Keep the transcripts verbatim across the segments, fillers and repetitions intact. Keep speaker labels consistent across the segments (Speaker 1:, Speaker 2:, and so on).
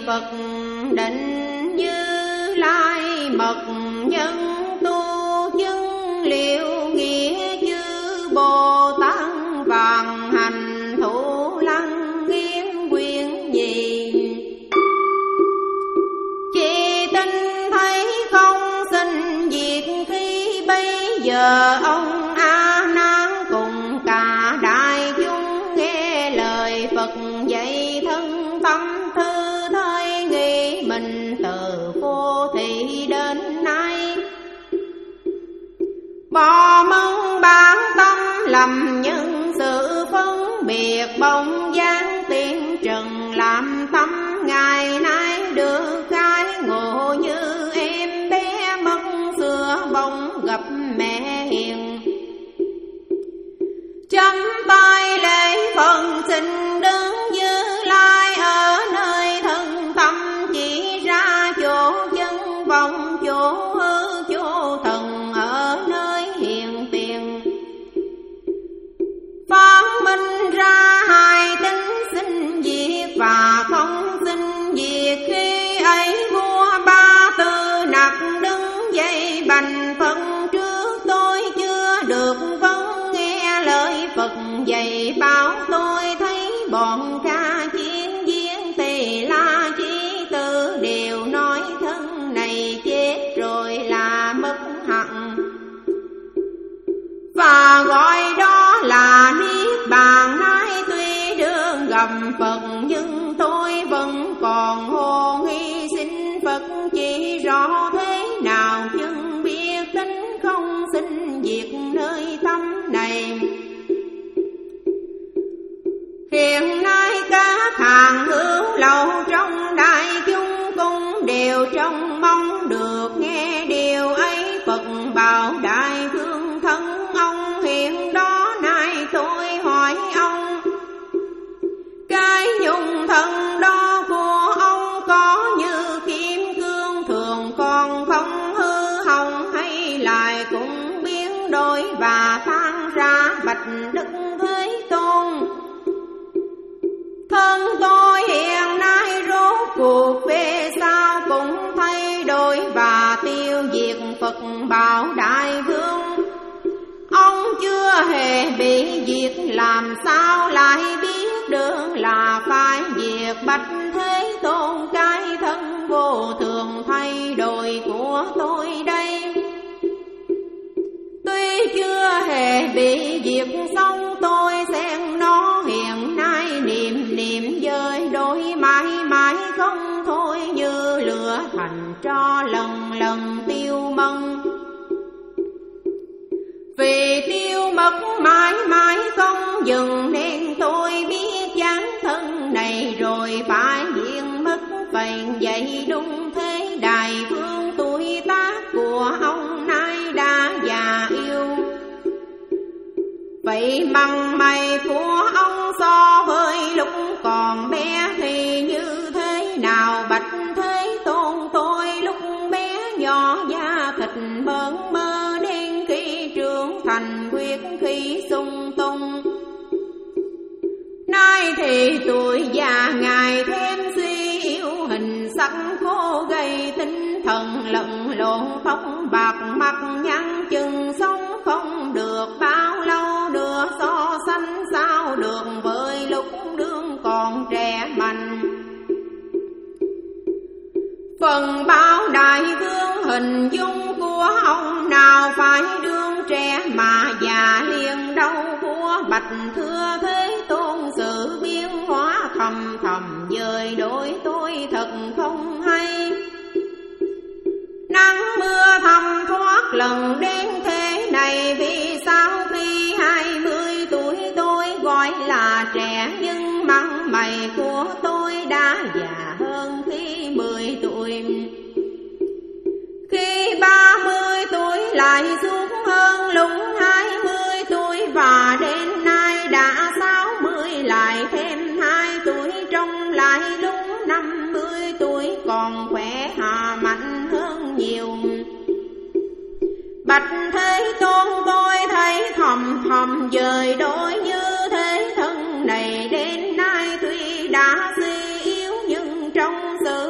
Speaker 1: Phật định Như Lai mật nhân tu chứng liệu nghĩa chư Bồ Tát vạn hành thủ lăng nghiên quyền nhị. Chỉ tin thấy không sinh diệt khi bây giờ ông A Nan cùng cả đại chúng nghe lời Phật dạy thân tâm thư thời nghĩ mình từ vô thị đến nay. Bỏ mong bản tâm lầm nhân sự phân biệt bóng dáng tiên trần làm tâm ngày nay được khai ngộ như em bé mất xưa bóng gặp mẹ hiền. Chấm tay lễ phần xin đứng Như Lai ở nơi thân tâm chỉ ra chỗ chân vọng chỗ hư chỗ thần ở nơi hiện tiền. Phán minh ra hai tính sinh diệt và không sinh diệt khi ấy vua Ba Tư Nặc đứng dậy bành phân trước tôi chưa được vấn nghe lời Phật dạy bảo tôi thấy bọn ca chiến viên Tỳ La Chí Tư đều nói thân này chết rồi là mất hạnh và gọi đó là niết bàn. Nay tuy đương gặp Phật nhưng tôi vẫn còn hồ nghi xin Phật chỉ rõ thế nào chừng biết tính không sinh diệt nơi tâm này. Hiện nay các hàng hữu lậu trong đại chúng cũng đều trông mong được nghe điều ấy. Phật bảo đại vương thân ông hiện đó nay tôi hỏi ông, cái nhung thân đó của ông có như kim cương thường còn không hư hỏng hay lại cũng biến đổi và tan ra bạch Đức Thế Tôn? Thân tôi hiện nay rốt cuộc về sau cũng thay đổi và tiêu diệt. Phật bảo đại vương, ông chưa hề bị diệt làm sao lại biết được là phải diệt bạch Thế Tôn cái thân vô thường thay đổi của tôi đây. Tuy chưa hề bị diệt xong tôi xem nó hiện nay niệm niệm dời đổi mãi mãi không thôi như lửa thành tro lần lần tiêu mân. Vì tiêu mất mãi mãi không dừng nên tôi biết chán thân này rồi phải diện mất. Vậy vậy đúng thế đại vương tuổi tác của ông nay đã già yêu. Vậy măng mày của ông so với lúc còn bé thì như thế nào bạch Thế Tôn? Tôi lúc bé nhỏ da thịt bỡn mơ đen khi trưởng thành quyết khi sung tung. Nay thì tuổi già ngày thêm suy yếu hình sắc khô gầy tinh thần lẫn lộn tóc bạc mặt nhăn chừng sống không được bao lâu đưa so sánh sao được với lúc đương còn trẻ mạnh. Phần báo đại vương hình dung của ông nào phải đương trẻ mà già liền đâu vua bạch thưa Thế Tôn sự biến hóa thầm thầm dời đổi tôi thật không hay. Nắng mưa thầm thoát lần đến thế này vì sao khi hai mươi tuổi tôi gọi là trẻ nhưng măng mày của tôi đã già hơn khi mười tuổi. Khi ba mươi tuổi lại xuống hơn lúc hai mươi tuổi và đến nay đã sáu mươi lại thêm hai tuổi trông lại lúc năm mươi tuổi còn khỏe hà mạnh hơn nhiều. Bạch Thế Tôn tôi thấy thầm thầm dời đổi như thế thân này đến nay tuy đã suy yếu nhưng trong sự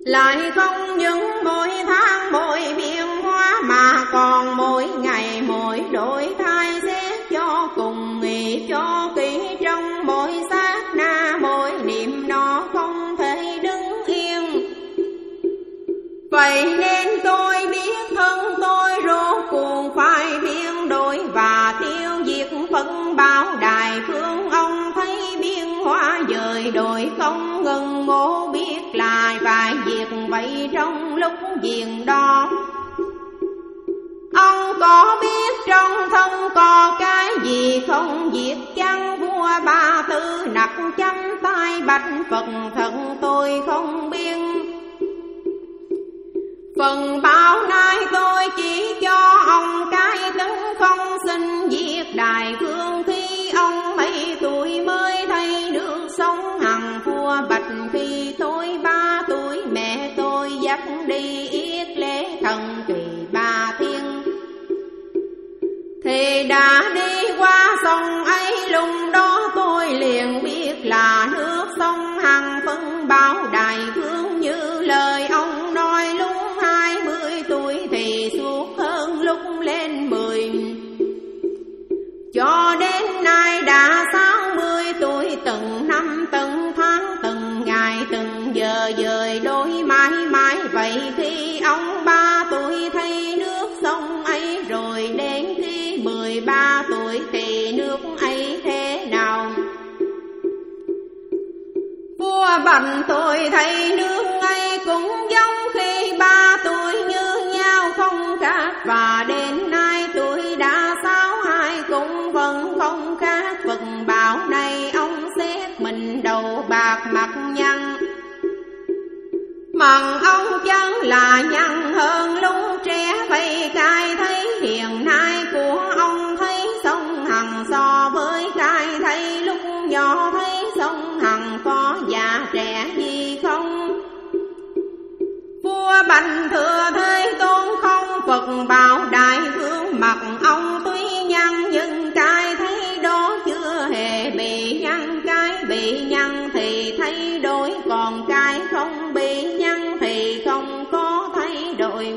Speaker 1: Lại không những mỗi tháng mỗi biến hóa, mà còn mỗi ngày mỗi đổi thay, xét cho cùng nghĩ cho kỹ, trong mỗi sát na mỗi niệm nó không thể đứng yên. Vậy nên tôi biết thân tôi rốt cuộc phải biến đổi và tiêu diệt phân bao đại phương. Ông thấy biến hóa dời đổi không ngừng, ngộ biết lại phải diệt vậy trong lúc diện đó. Ông có biết trong thân có cái gì không diệt chăng? Vua Ba Tư nặc chăm tay bạch Phật, thân tôi không biết. Phần bao nay tôi chỉ cho ông cái tấn không xin diệt đại phương. Khi ông mấy tuổi mới thấy được sống hằng vua bạch, khi tôi ba tuổi mẹ tôi dắt đi yết lễ thần kỳ ba thiên. Thì đã đi qua sông ấy, lúc đó tôi liền biết là nước sông hằng phân bao đại phương. Như lời ông nói lúc hai mươi tuổi thì suốt hơn lúc lên mười, cho đến nay đã sáu mươi tuổi. Từng năm từng tháng từng ngày từng giờ dời đôi mãi mãi. Vậy khi ông ba tuổi thấy nước sông ấy rồi, đến khi mười ba tuổi thì nước ấy thế nào? Vua Bành tôi thấy nước ấy cũng giống khi ba tuổi như nhau không khác, và đến nay tôi đã sáu hai cũng vẫn không khác. Phật bảo này ông xét mình đầu bạc mặt nhăn, mần ông chân là nhăn hơn lúc trẻ. Vậy cai thấy hiện nay của ông thấy sông hằng so với cai thấy lúc nhỏ thấy sông hằng có già trẻ gì không? Vua Bành thưa Thế Tôn không. Phật bảo đại vương mặt ông tuy nhăn, nhưng cai thấy đó chưa hề bị nhăn. Cái bị nhăn thì thay đổi, còn cái không bị nhăn thì không có thay đổi.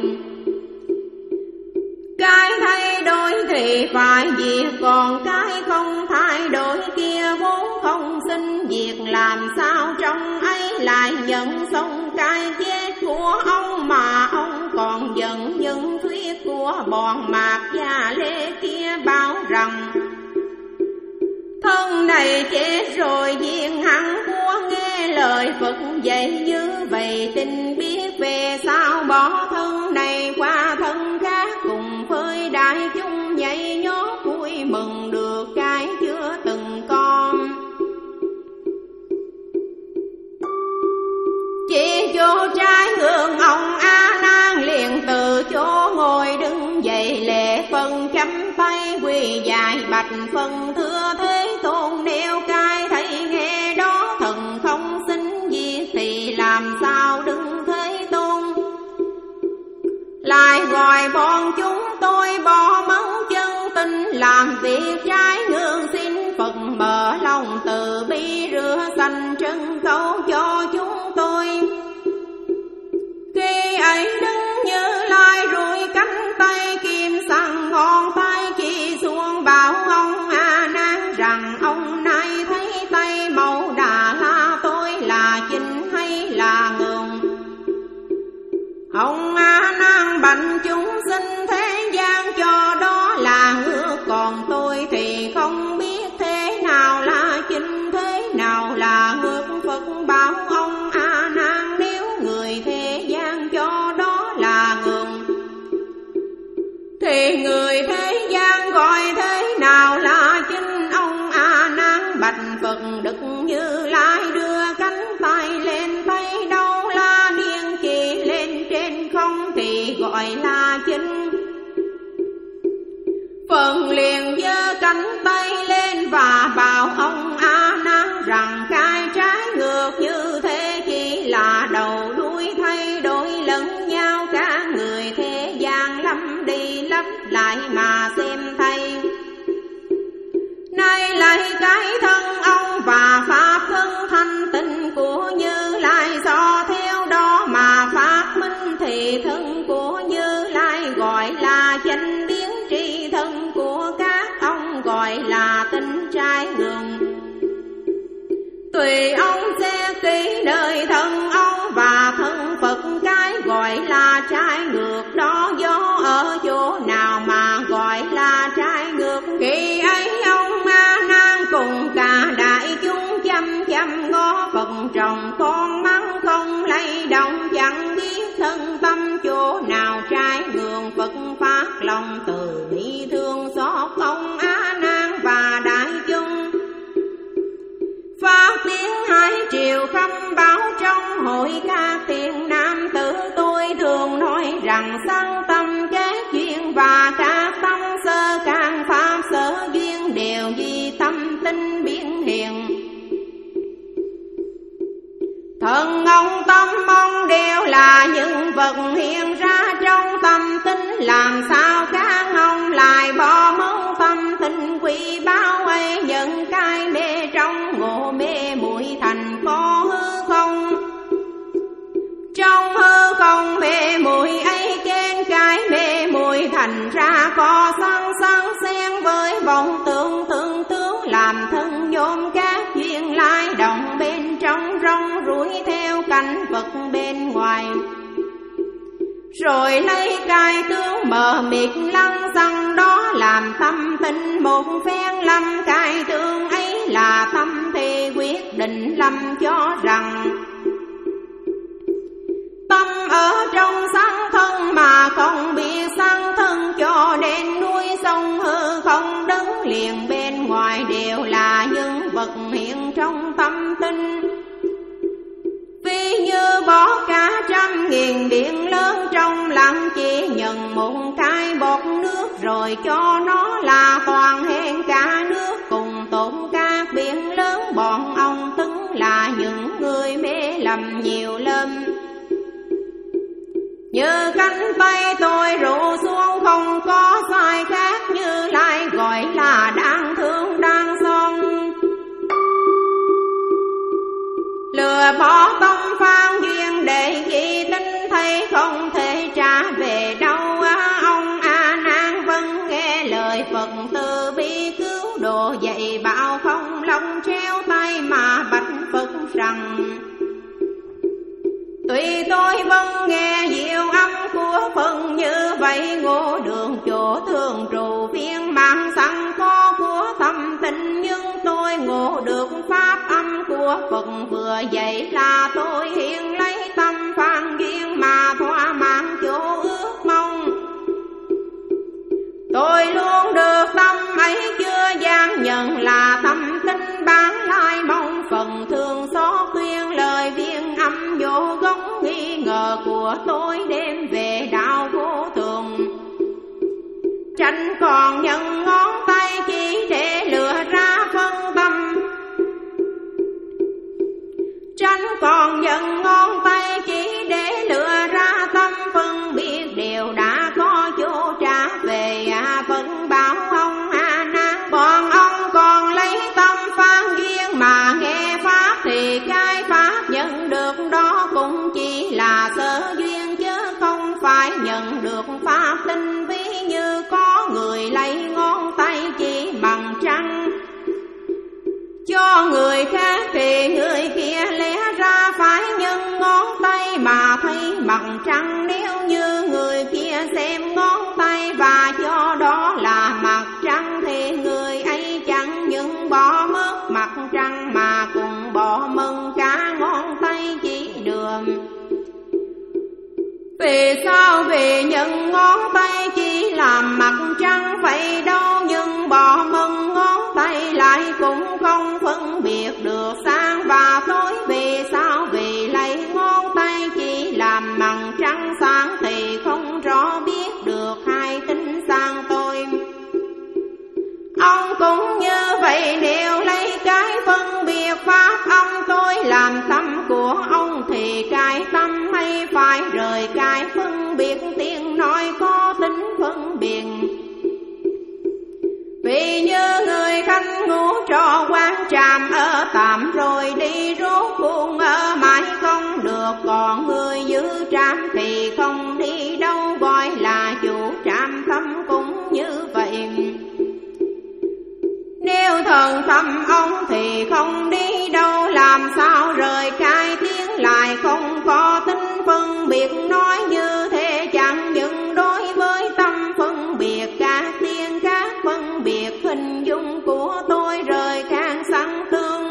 Speaker 1: Cái thay đổi thì phải diệt, còn cái không thay đổi kia vốn không xin diệt. Làm sao trong ấy lại nhận xong cái chết của ông, mà ông còn giận những thuyết của bọn Mạc Gia Lê kia bảo rằng thân này chết rồi viên hẳn của. Nghe lời Phật dạy như vậy, tình biết về sao bỏ thân này qua thân khác, cùng với đại chúng nhảy nhót vui mừng được cái chưa từng con. Chỉ chỗ trái ngưỡng ông A Nan liền từ chỗ ngồi đứng dậy, lễ phân chắp tay quỳ dài bạch phân thưa Thế Tôn. Nếu cai thấy nghe đó thần không xin gì, thì làm sao đứng Thế Tôn lại gọi bọn chúng tôi bỏ mất chân tình làm việc trái ngưỡng. Xin Phật mở lòng từ bi rửa sạch chân khấu cho chúng tôi. Khi ấy đứng Như Lai rủi cánh tay kim săn ngón tay chỉ xuống, bảo ông A Nan rằng ông nay thấy tay mẫu Đà La tôi là chính hay là ngường? Ông A Nan bạch chúng sinh thế gian cho đó là ngược, còn tôi thì không biết thế nào là chính thế nào là ngược. Phật bảo ông A Nan nếu người thế gian cho đó là ngược, thì người thế gian gọi thế nào là chính? Ông A Nan bạch Phật Đức Như Lai đưa cánh tay lên, tay đâu la điên chỉ lên trên không thì gọi là chính. Phật liền giơ cánh tay lên và bảo ông A Nan rằng cái trái ngược như thế chỉ là đầu đuôi thay đổi lẫn nhau. Cả người thế gian lắm đi lấp lại mà xem thay. Nay lấy cái thân ông và pháp thân thanh tịnh của Như Lai, so theo đó mà Tùy ông xét kỹ đời thân ông và thân Phật, cái gọi là trái ngược đó gió ở chỗ nào mà gọi là trái ngược. Khi ấy ông A Nan cùng cả đại chúng chăm chăm ngó Phật trồng con mắt không lay động, chẳng biết thân tâm chỗ nào trái ngược. Phật phát lòng từ bi thương xót ông A Nan và đại chúng, phát tiếng hai triều khâm báo trong hội các thiện nam tử. Tôi thường nói rằng sanh tâm kết duyên và các tâm sơ càng pháp sở duyên đều vì tâm tinh biến hiện. Thần ông tâm ông đều là những vật hiện ra trong tâm tinh, làm sao các ông lại bỏ mất tâm tinh quý báu ấy. Những cái mê trong ngộ mê muội thành có hư không, trong hư không mê muội ấy trên cái mê muội thành ra có sân sân xen với vọng tưởng tưởng tướng, làm thân nhôm các duyên lai động bên trong rong ruổi theo cảnh vật bên ngoài. Rồi lấy cái tướng mờ mịt lăng xăng đó làm tâm tinh một phen lâm. Cái tướng ấy là tâm thì quyết định lâm cho rằng tâm ở trong sáng thân mà không biết sáng thân, cho đến núi sông hư không đứng liền bên ngoài đều là những vật hiện trong tâm tinh. Ví như bỏ cả trăm nghìn biển lớn trong lặng, chỉ nhận một cái bọt nước rồi cho nó là toàn hẹn cả nước cùng tổn các biển lớn. Bọn ông tức là những người mê lầm nhiều lầm, như cánh tay tôi rụ xuống không có sai khác, như lại gọi là đáng thương đáng son. Lừa bỏ tâm phan duyên để chi tinh thấy không thể trả về đâu. Ông A Nan vâng nghe lời Phật từ bi cứu độ, dạy bảo không lòng treo tay mà bạch Phật rằng tuy tôi vâng nghe diệu âm của Phật như vậy, ngộ đường chỗ thường trụ viên mạng sẵn có của tâm tinh, nhưng tôi ngộ được pháp âm của Phật vừa dạy là tôi hiện lấy tâm phan duyên mà thỏa mãn chỗ ước mong. Tôi luôn được tâm ấy chưa gian nhận là tâm tinh bán lai, mong phần thương xót khuyên lời viên âm vô gốc nghi ngờ của tôi đem về đạo vô thường. Tranh còn nhận ngón tay chỉ để lừa ra phân tâm, tranh còn nhận ngón tay chỉ để lừa ra tâm phân biệt đều đã có chỗ trả về. À, vẫn bảo ông A Nan bọn ông còn lấy tâm phan duyên mà nghe pháp, thì cái pháp nhận được đó cũng chỉ là sơ duyên chứ không phải nhận được pháp tinh. Ví như có người lấy ngón tay chỉ bằng trăng cho người khác, thì người kia lẽ ra phải nhân ngón tay mà thấy mặt trăng. Nếu như người kia xem ngón tay và cho đó là mặt trăng, thì người ấy chẳng những bỏ mất mặt trăng mà cùng bỏ mừng cả ngón tay chỉ đường. Vì sao? Vì nhận ngón tay chỉ làm mặt trăng vậy đâu, nhưng bỏ mừng ngón tay lại cũng không phân biệt được sáng và tối. Vì sao? Vì lấy ngón tay chỉ làm mặt trăng sáng thì không rõ biết được hai tính sáng tối. Ông cũng như vậy, nếu lấy cái phân biệt pháp âm tôi làm tâm của ông, thì cái tâm hay phải rời cái phân biệt. Tiếng nói có tính phân biệt, vì như người khách ngủ trọ quán tràm ở tạm rồi đi rốt cuộc ở mãi không được, còn người giữ trạm thì không đi đâu, gọi là chủ trạm tâm cũng như vậy. Nếu thần tâm ông thì không đi đâu, làm làm sao rời cai tiếng lại không có tính phân biệt, nói như thế chẳng những đối với tâm phân biệt các tiên các phân biệt hình dung của tôi rời càng sanh tương,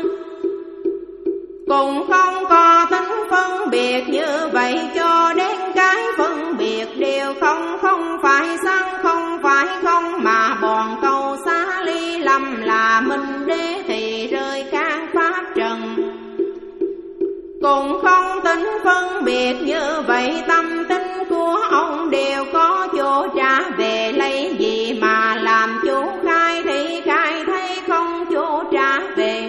Speaker 1: cũng không có tính phân biệt như vậy cho đến cái phân biệt đều không, không phải sang không phải không mà bọn cầu xá ly lầm là minh đế thì rơi các pháp trần, cũng không tính phân biệt như vậy tâm tính của ông đều có chỗ trả về, lấy gì mà làm chủ khai thì khai thấy không chỗ trả về.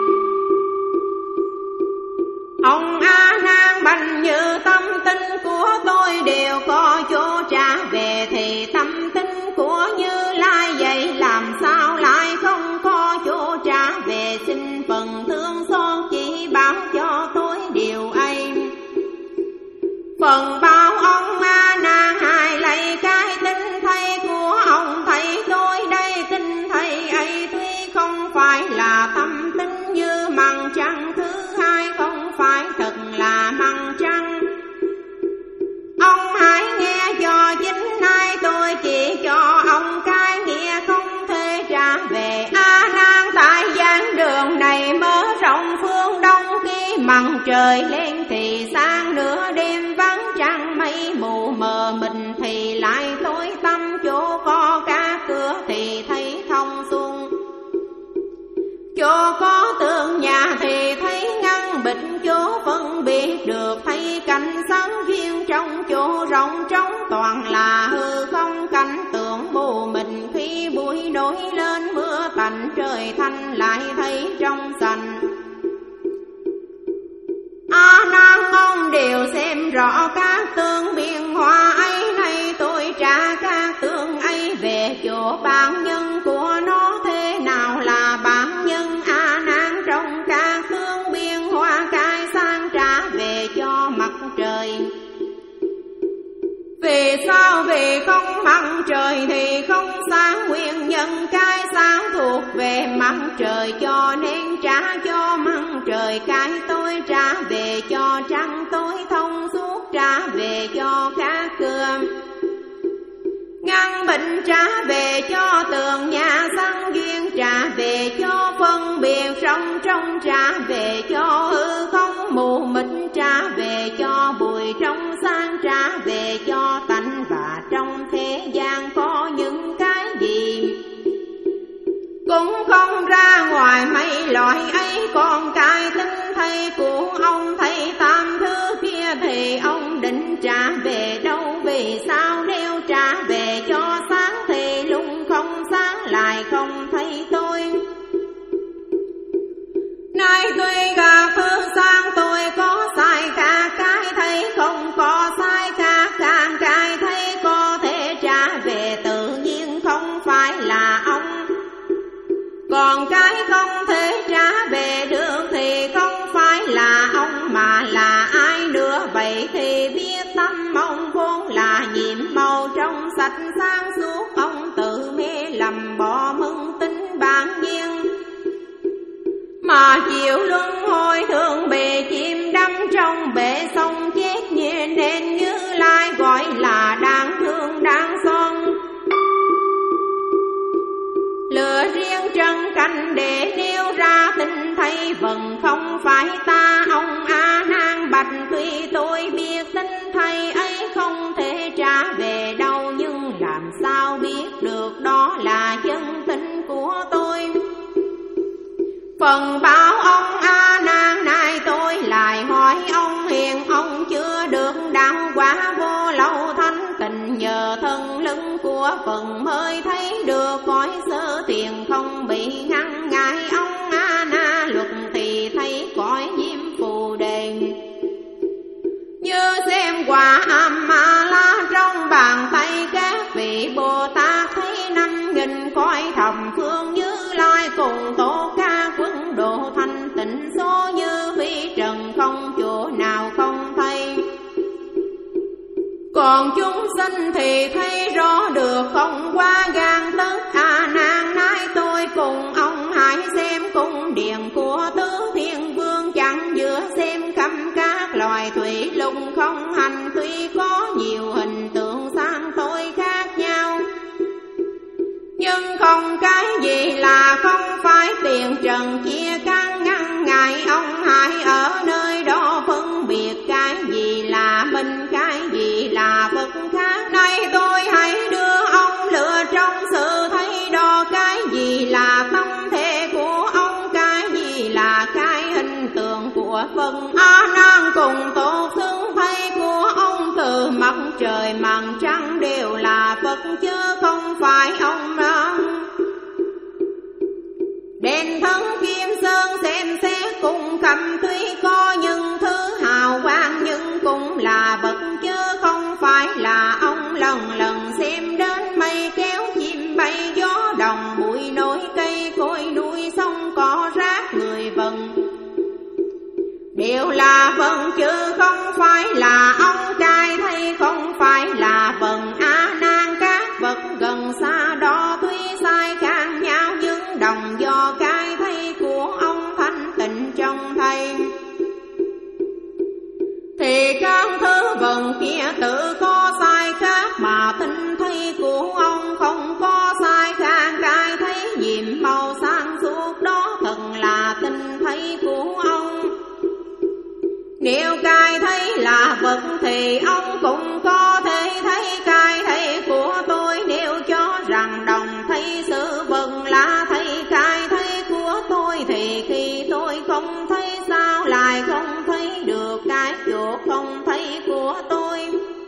Speaker 1: Ông A Nan bạch như tâm tính của tôi đều có chỗ trả về, thì tâm tính của Như Lai vậy làm sao lại không có chỗ trả về, xin phần thương xót chỉ bảo cho tôi điều ấy. Phần bao ông A Nan hài lấy cái tinh thầy của ông thầy tôi đây, tinh thầy ấy tuy không phải là tâm tính như măng trăng, thứ hai không phải thật là măng trăng. Ông hãy nghe cho chính nay tôi chỉ cho ông cái nghĩa không thể trả về. A Nan tại giảng đường này mở rộng phương đông, khi mặt trời lên thì sáng, nửa đêm vắng trăng mây mù mờ mịt thì lại tối tăm, chỗ có các cửa thì thấy thông suốt, chỗ có tường nhà thì thấy ngăn bịch, chỗ phân biệt được thấy cảnh sáng duyên, trong chỗ rộng trống toàn là hư không, cảnh tượng mù mịt khi buổi nổi lên mưa tạnh, trời thanh lại thấy trong xanh. A Nan ông đều xem rõ các tương biến hóa ấy, này tôi trả các tương ấy về chỗ bản nhân của nó, thế nào là bản nhân A Nan trong các tương biến hóa cái sang trả về cho mặt trời. Vì sao? Vì không mặt trời thì không sáng, nguyên nhân cái sáng thuộc về mặt trời, cho nên trả cho mặt trời cái tôi trả về cho trăng, tối thông suốt trả về cho các cửa, ngăn bệnh trả về cho tường nhà, sáng duyên trả về cho phân biệt, trong trong trả về cho hư không mù mịt, trả về cho bụi trong sáng, trả về cho tánh, và trong thế gian có những cái gì cũng không ra ngoài mấy loại ấy. Còn cái tinh thầy của ông thầy tam thứ kia thì ông định trả về đâu? Vì sao nếu trả về cho sáng thì lúc không sáng lại không thấy tôi? Nay tuy cả phương sang tôi có sai cả cái thấy không có sai cả càng cái thấy có thể trả về, tự nhiên không phải là ông. Còn cái không thể trả về được thì không phải là ông mà là ai nữa? Vậy thì biết tâm ông vốn là nhiệm màu trong sạch sáng suốt, ông tự mê lầm bỏ mưng tính bản nhiên, mà chịu luân hồi thường bề chìm đắm trong bể sông chết nhẹ, nên Như Lai gọi là đáng thương đáng son. Lựa riêng trần canh để nêu ra tình thầy vẫn không phải ta. Ông A Nan bạch tuy tôi biết tình thầy ấy không thể trả về đâu, nhưng làm sao biết được đó là chân tình của tôi? Phần bảo ông A Nan này tôi lại hỏi ông hiền, ông chưa được đăng quả vô lậu thanh tịnh, nhờ thân lưng của phần mới thấy được cõi sơ tiền không bị ngăn ngại. Ông A Na luật thì thấy cõi diêm phù đề, như xem quả am ma la trong bàn tay các vị Bồ Tát, thấy năm nghìn cõi thầm phương Như Lai cùng tổ ca quân độ thanh tịnh, số như vi trần không chỗ nào không thấy. Còn chúng sinh thì thấy rõ được không qua gan tất. A Nan nay tôi cùng ông hãy xem cung điện của tứ thiên vương, chẳng ông hành tuy có nhiều hình tượng sang tôi khác nhau, nhưng không cái gì là không phải tiền trần chia căn ngăn ngại. Ông hãy ở nơi đó phân biệt cái gì là mình, cái gì là vật khác. Nay tôi hãy đưa ông lựa trong sự thấy đo cái gì là tâm thể của ông, cái gì là cái hình tượng của Phật. A Nan cùng tốt xưng thấy của ông, từ mặt trời mặt trăng đều là Phật chứ không phải ông đó. Đền thân Kim Sơn xem xét cùng cầm tuy có những thứ hào quang, nhưng cũng là vật chứ không phải là ông. Lần lần xem đến mây kéo chim bay, gió đồng bụi nổi cây cối núi sông cỏ rác người vần, đều là vần chứ không phải là ông. Trai thấy không phải là vần A Nan, các vật gần xa đó tuy sai khác nhau, nhưng đồng do cái thấy của ông thanh tịnh trong thầy. Thì các thứ vần kia tự có sai khác, mà tinh thấy của ông không có sai khác. Cái thấy nhiệm màu sáng suốt đó thật là tinh thấy của ông. Nếu cái thấy là vật thì ông cũng có thể thấy cái thấy của tôi. Nếu cho rằng đồng thấy sự vật là thấy cái thấy của tôi, thì khi tôi không thấy sao lại không thấy được cái chỗ không thấy của tôi.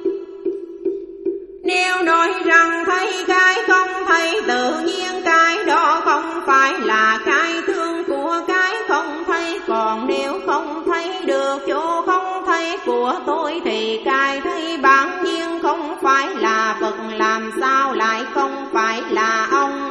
Speaker 1: Nếu nói rằng thấy cái không thấy, tự nhiên cái đó không phải là cái thương của cái không thấy. Còn nếu không thấy được chỗ không thấy của tôi, thì cái thấy bản nhiên không phải là vật, làm sao lại không phải là ông.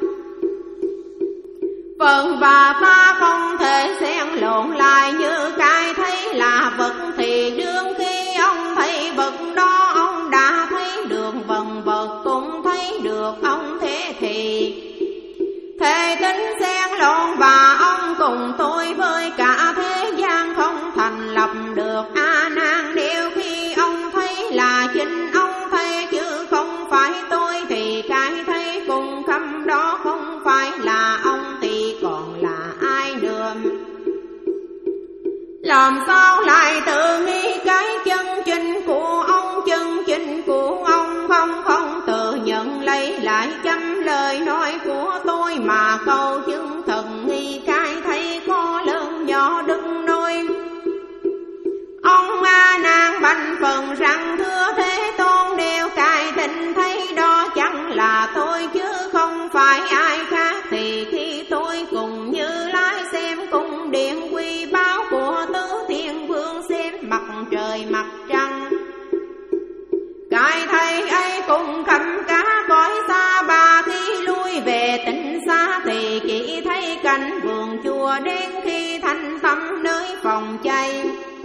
Speaker 1: Phật và ta không thể xen lộn lại, như cái thấy là vật thì đương khi ông thấy vật đó, ông đã thấy được vần vật cũng thấy được ông. Thế thì thể tính xen lộn và ông cùng tôi với cả thế gian không thành lập được. A Nan, nếu khi ông thấy là chính ông thấy chứ không phải tôi, thì cái thấy cùng khâm đó không phải là ông, thì còn là ai nữa? Làm sao lại tự nghĩ cái chân chính của ông, chân chính của ông không không tự nhận lấy lại chăm lời nói của tôi, mà câu chứng thần nghi cái thấy có lớn nhỏ đừng nói. Ông A Nan bạch phần rằng thưa Thế Tôn, đều cái tình thấy đó chẳng là tôi chứ không phải ai khác, thì khi tôi cùng Như Lai xem cung điện quy báo của tứ thiên vương, xem mặt trời mặt trăng, cái thấy ấy cùng khắp cả cõi xa. Ba khi lui về tỉnh xa thì chỉ thấy cảnh vườn chùa đến khi thanh tâm nơi phòng cháy.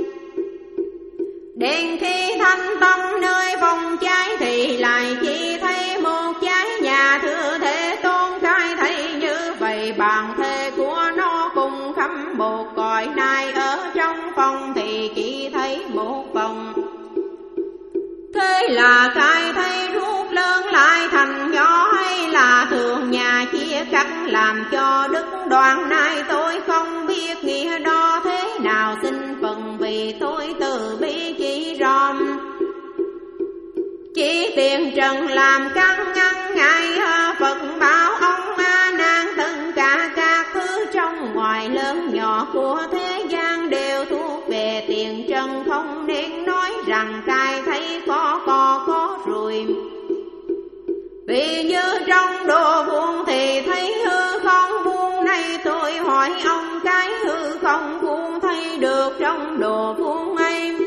Speaker 1: Đến khi thanh tâm nơi phòng cháy thì lại chỉ thấy một cháy nhà. Thưa Thế Tôn, cái thấy như vậy bản thể của nó cùng khắp một cõi này, ở trong phòng thì chỉ thấy một phòng. Thế là cái thấy rút lớn lại thành nhỏ, hay là thường nhà chia cắt làm cho đứt đoạn này? Tôi không biết nghĩa đó thế nào, xin phần vì tôi từ bi chỉ ròm. Chỉ tiền trần làm căn ngăn ngại, Phật bảo ông A Nan tất cả các thứ trong ngoài lớn nhỏ của thế gian đều thuộc về tiền trần, không nên nói rằng cái thấy có có có rồi. Vì như trong đồ vuông thì thấy hư không vuông, này tôi hỏi ông cái hư không vuông thấy được trong đồ vuông ấy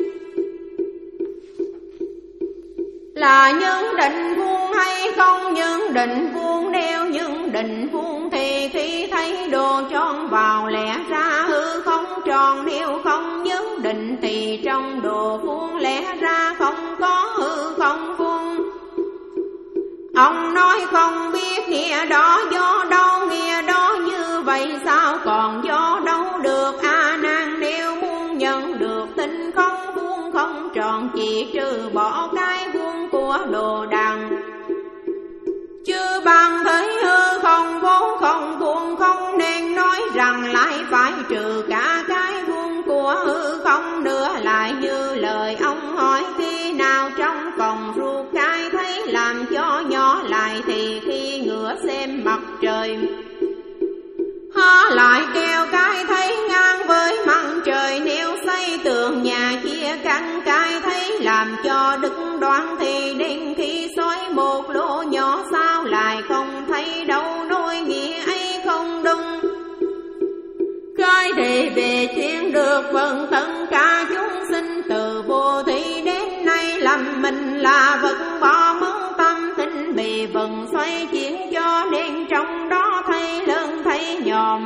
Speaker 1: là những định vuông hay không những định vuông? Nếu những định vuông thì khi thấy đồ tròn vào lẽ ra hư không tròn, nếu không những định thì trong đồ vuông lẽ ra không có hư không vuông. Ông nói không biết nghĩa đó do đâu, nghĩa đó như vậy sao còn do đâu được? A Nan, nếu muốn nhận được tinh không vuông không tròn còn chỉ trừ bỏ cái vuông của đồ đằng. Chư bằng thấy hư không vốn không buông, không nên nói rằng lại phải trừ cả cái vuông của hư không nữa. Lại như lời ông hỏi khi nào trong phòng ruột cái thấy làm cho nhỏ lại, thì khi ngửa xem mặt trời há lại kêu cái thấy ngang với mặt trời. Nếu xây tường nhà chia căn cái thấy làm cho đứt đoạn, thì đến khi xói một lỗ nhỏ sao lại không thấy đâu, nói nghĩa ấy không đúng. Cái thì về chuyện được phần tất cả chúng sinh từ vô thị đến nay, lầm mình là vật bỏ mất tâm tinh, bị vần xoay chuyển cho nên trong đó thấy lớn thấy nhòm.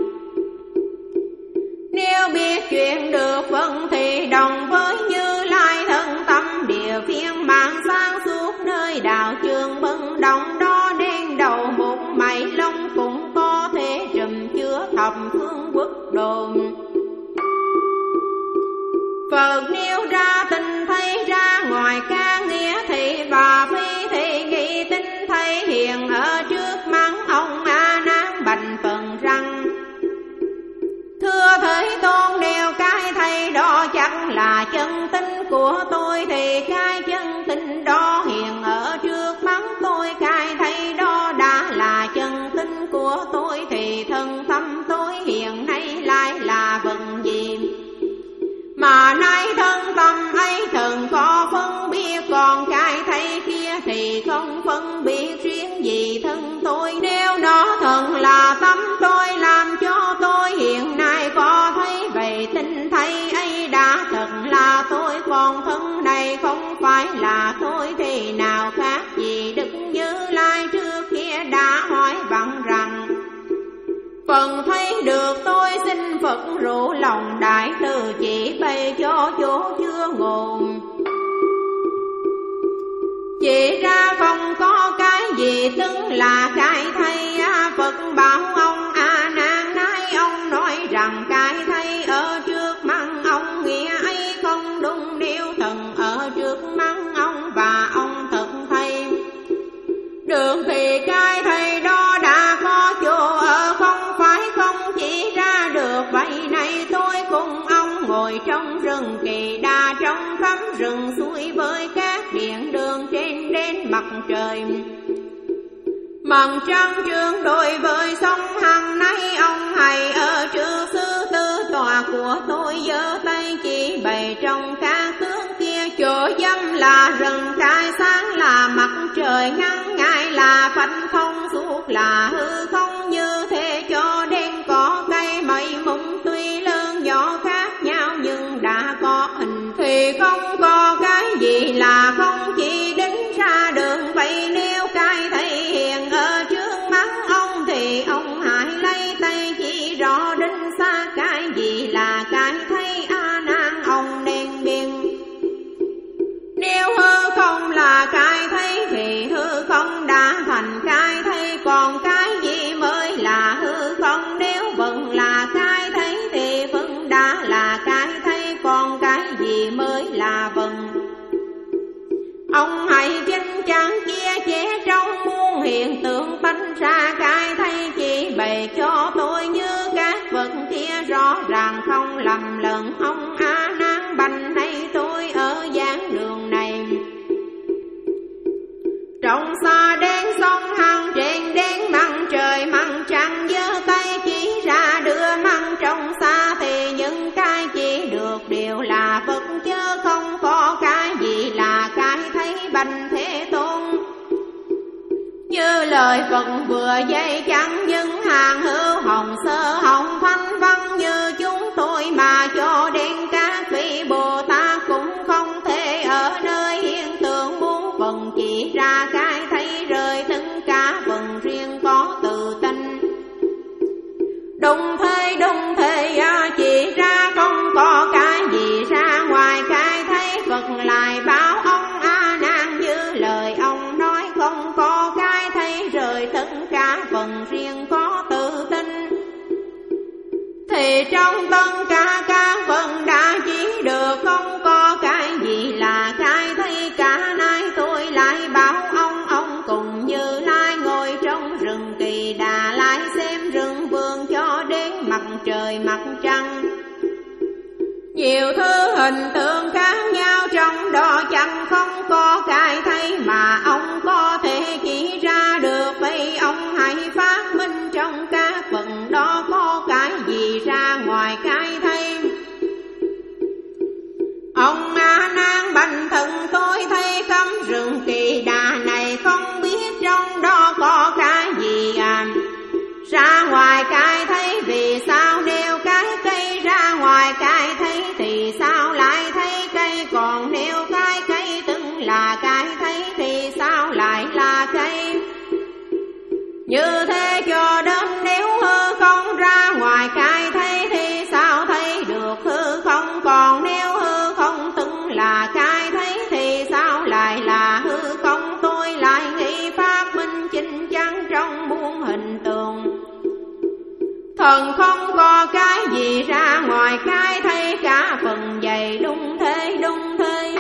Speaker 1: Nếu biết chuyện được vâng thì đồng với Như Lai thân tâm địa phiên mạng sáng suốt, nơi đạo trường bận động đó đen đầu một mảy lông cũng có thể trùm chứa thập phương quốc đồn. Phật nêu ra tình thấy ra ngoài ca nghĩa thị và phi thị nghị tinh thấy hiện ở trước mắt ông A Nan bạch phần răng: thưa Thế Tôn, đều cái thầy đó chắc là chân tinh của tôi, thì cái chân tinh đó hiện ở trước mắt tôi. Cái thầy đó đã là chân tinh của tôi, thì thân tâm tôi hiện nay lại là vật gì? Mà nay thân tâm ấy thần có phân biết, còn cái thầy kia thì không phân biết riêng gì thân tôi. Nếu nó thần là tâm tôi, làm cho tôi hiện nay có thấy vậy, tinh thầy ấy đã thật là tôi, còn thân này không phải là tôi, thì nào khác gì Đức Như Lai trước kia đã hỏi bằng rằng: phần thấy được tôi xin Phật rủ lòng đại từ, chỉ bày cho chỗ chưa ngồn. Chỉ ra không có cái gì tức là cái thầy. Phật bảo ông A Nan nay ông nói rằng cái thầy ở trước mắt ông, nghĩa ấy không đúng. Nếu thần ở trước mắt ông và ông thật thầy được, thì cái thầy đó đã có chỗ ở, không phải không chỉ ra được. Vậy này tôi cùng ông ngồi trong rừng Kỳ Đà, trong thắm rừng suối với các điện đường trên đến mặt trời. Mặt trăng trương đôi với sông Hằng, nay ông hãy ở trước sư tư tòa của tôi, giơ tay chỉ bày trong các tướng kia. Chỗ dâm là rừng, cái sáng là mặt trời, ngăn ngại là phanh thông suốt là hư không. Như thế cho đêm có cây mây mông, tuy lớn nhỏ khác nhau nhưng đã có hình, thì không có cái gì là không chỉ đính ra đường. Vậy nếu cái thầy hiện ở trước mắt ông, thì ông hãy lấy tay chỉ rõ đính xa cái gì là cái thầy A Nan ông nên biết. Nếu hư không là cái thầy, thì hư không đã thành cái thầy, còn cái gì mới là hư không? Nếu vẫn là cái thầy thì vẫn đã là cái thầy, còn cái gì mới là vần? Ông hãy chinh chắn chia chế trong muôn hiện tượng tách ra cái thầy, chỉ bày cho tôi như các vật kia rõ ràng không lầm lẫn. Ông A Nan bành nay tôi ở giảng đường này, trong xa đến sông Hằng, trên đến mặt trời mặt trăng, giơ tay chỉ ra đưa mắt trong xa, thì những cái chỉ được đều là vật chớ không có cái gì là cái thấy bành Thế Tôn. Như lời Phật vừa dạy chẳng những hàng hữu hồng sơ hồng thanh văn như chúng tôi, mà cho đến các vị Bồ Tát cũng không thể ở nơi hiện tượng muốn phần chỉ ra cái thấy rời tất cả phần riêng có tự tánh. Đúng thế đúng thế chỉ ra không có cái gì ra ngoài cái thấy. Phật lại bảo ông A Nan như lời ông nói, không có cái thấy rời tất cả phần riêng có tự tin, thì trong tất cả các phần đã chỉ được không có cái gì là Nhiều thứ hình tượng khác nhau, trong đó chẳng không có cái thấy mà ông có thể chỉ ra được. Vậy ông hãy phát minh trong các phần đó có cái gì ra ngoài cái thấy. Ông A Nan bành thần tôi thấy cấm rừng kỳ đà này, không biết trong đó có cái gì à ra ngoài cái thấy. Vì sao nêu cái cây ra ngoài cái thấy thì sao lại thấy cây, còn nêu cái cây từng là cái thấy thì sao lại là cây. Như thế cho đến nếu hư không ra ngoài cái thấy thì sao thấy được hư không, còn nếu hư không từng là cái thấy thì sao lại là hư không. Tôi lại nghĩ phát minh chính chắn trong muôn hình tượng, thần không có cái gì ra ngoài cái thấy cả phần dày. Đúng thế, đúng thế.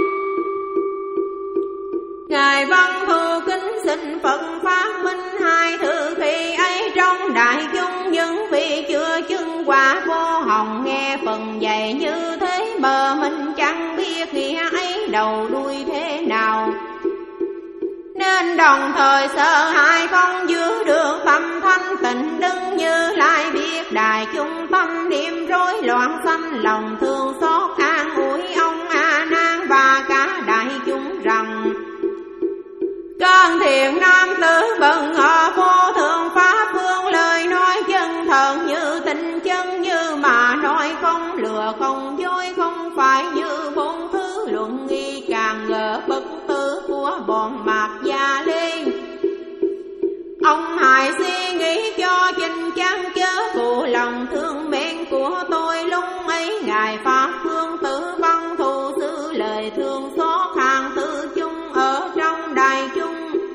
Speaker 1: Ngài Văn Thù kính xin Phật phát minh hai thứ khi ấy trong đại chúng, những vị chưa chứng quả vô hồng nghe phần dày như thế mờ mình chẳng biết nghĩa ấy đầu đuôi thế nào, nên đồng thời sợ hãi không giữ được tâm thanh tịnh. Đứng Như Lai biết đại chúng tâm niệm rối loạn, sanh lòng thương xót an ủi ông A Nan và cả đại chúng rằng: Con thiện nam tử bần họ vô thượng pháp phương, lời nói chân thật như tình chân, như mà nói không lừa không dối, không phải như bốn thứ luận nghi càng ngờ bất tử của bọn Mạt Gia Lê. Ông hãy suy nghĩ cho chính chắn, chớ phụ lòng thương mến của tôi. Lúc ấy ngài pháp phương tử Văn Thù giữ lời thương xót hàng tư chung ở trong đại chúng,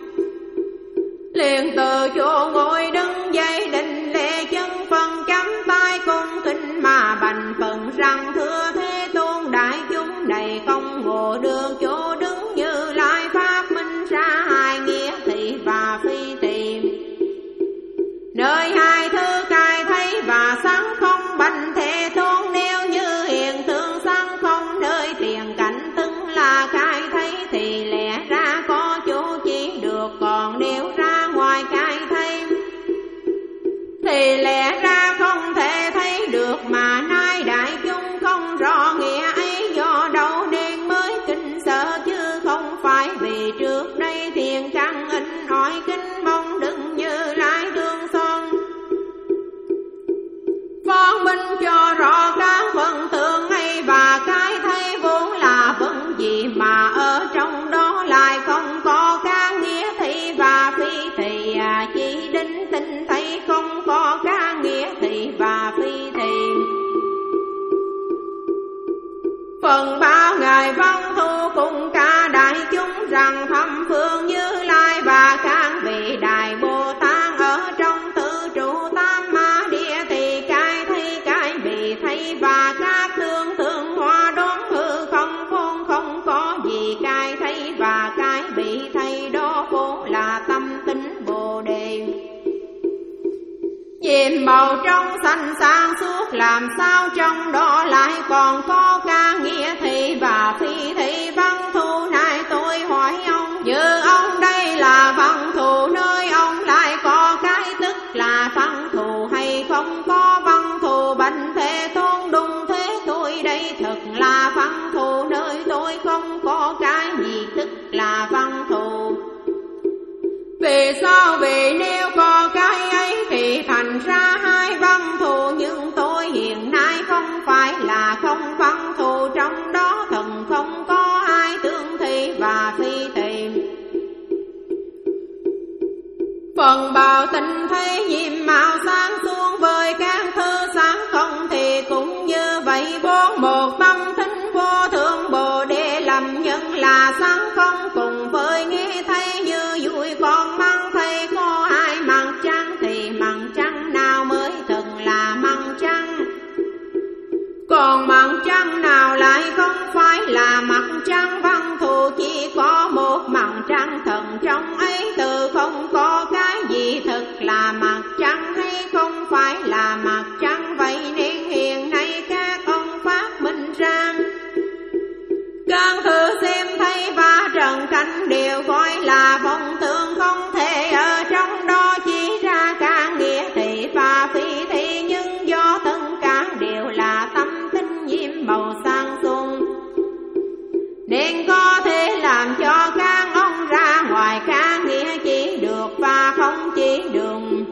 Speaker 1: liền từ chỗ ngồi đứng dậy định lễ chân phần chấm tay cung kính mà bành phần rằng: Thưa Thế Tôn, đại chúng này không ngộ được chỗ đứng Như Lai phát minh ra hai nghĩa thị và phi thị, nơi hai thứ cái thấy và sáng không bành Thế Tôn. Nếu như hiện tượng sáng không nơi tiền cảnh từng là cái thấy thì lẽ ra có chỗ chỉ được, còn nếu ra ngoài cái thấy thì lẽ ra không thể thấy được. Mà nay đại chúng không rõ nghĩa ấy do đâu nên mới kinh sợ, chứ không phải vì trước đây thiền căn in ỏi kính mong đừng Như Lai thương son phân minh cho rõ các phần tượng ấy và cái thấy vốn là vấn gì mà ở trong đó lại không có các nghĩa thị và phi thị. À, chỉ đính tinh thấy không có các nghĩa thị và phi thị. Phần bao ngài Văn Thù cùng cả đại chúng rằng: Thâm phương Như Lai và các vị đại Bồ Tát ở trong tứ trụ tam ma địa thì cái thấy cái bị thấy và các tương tượng hoa đốn hư không khôn, không có gì cái thấy và cái bị thấy đó vốn là tâm tính Bồ Đề. Nhìn màu trong xanh sáng suốt, làm sao trong đó lại còn có ca nghĩa thị và phi thị. Văn Thù này tôi hỏi ông, như ông đây là Văn Thù, nơi ông lại có cái tức là Văn Thù hay không có Văn Thù bành Thế Tôn? Đúng thế, tôi đây thật là Văn Thù, nơi tôi không có cái gì tức là Văn Thù. Vì sao? Vì nếu có cái ấy thì thành ra hai Văn Thù, nhưng tôi hiện nay không phải là không Văn Thù, trong đó thần không có hai tương thị và phi thị. Phần bào tình thấy nhiệm mạo sáng xuống với các thứ sáng không thì cũng như vậy. Bốn một tâm thính vô thượng Bồ Đề làm nhân là sáng không, cùng với nghe thấy như vui con mang thấy có hai mặt trăng thì mặt trăng nào mới thật là mặt trăng, còn mặt trăng nào lại không phải là mặt trăng. Văn Thù chỉ có một mặt trăng, thần trong ấy từ không có cái gì thật là mặt trăng hay không phải là mặt trăng. Vậy nên hiện nay các ông phát minh ra Can thử xem thấy ba trần cảnh đều gọi là vọng tưởng, không thể ở trong đó chỉ ra càng nghĩa thị và phi thị, nhưng do tất cả đều là tâm tinh nhiễm màu sang xuân, nên có thể làm cho các ông ra ngoài các nghĩa chỉ được và không chỉ đường.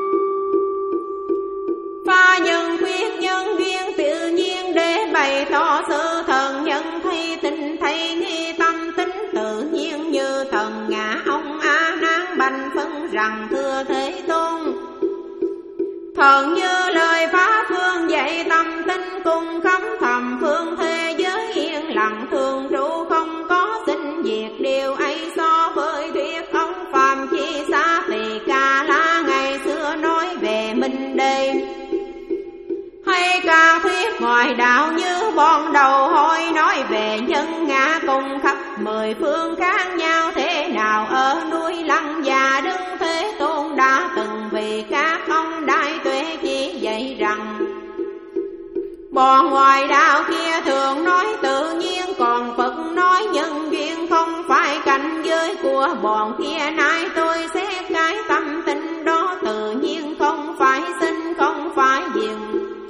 Speaker 1: Pha nhân quyết nhân duyên tự nhiên để bày tỏ sự thần nhân, thấy tình thấy nghi tâm tính tự nhiên như thần ngã ông A Nan bành phân rằng thưa Thế Tôn. Thần như lời pháp phương dạy tâm tính cùng khắp thầm phương thế giới yên lặng thường trụ, không có sinh diệt điều ấy so với thuyết ông phàm chi xa tỳ ca la ngày xưa nói về mình đây. Hay cả thuyết ngoại đạo như bọn đầu hồi nói về nhân ngã cùng khắp mười phương khác nhau thế nào, ở núi Lăng Già Đức Thế Tôn đã từng vì các ông đại tuệ chỉ dạy rằng bọn ngoại đạo kia thường nói tự nhiên, còn Phật nói nhân duyên, không phải cảnh giới của bọn kia. Nay tôi xét cái tâm tình đó tự nhiên, không phải sinh không phải diệt,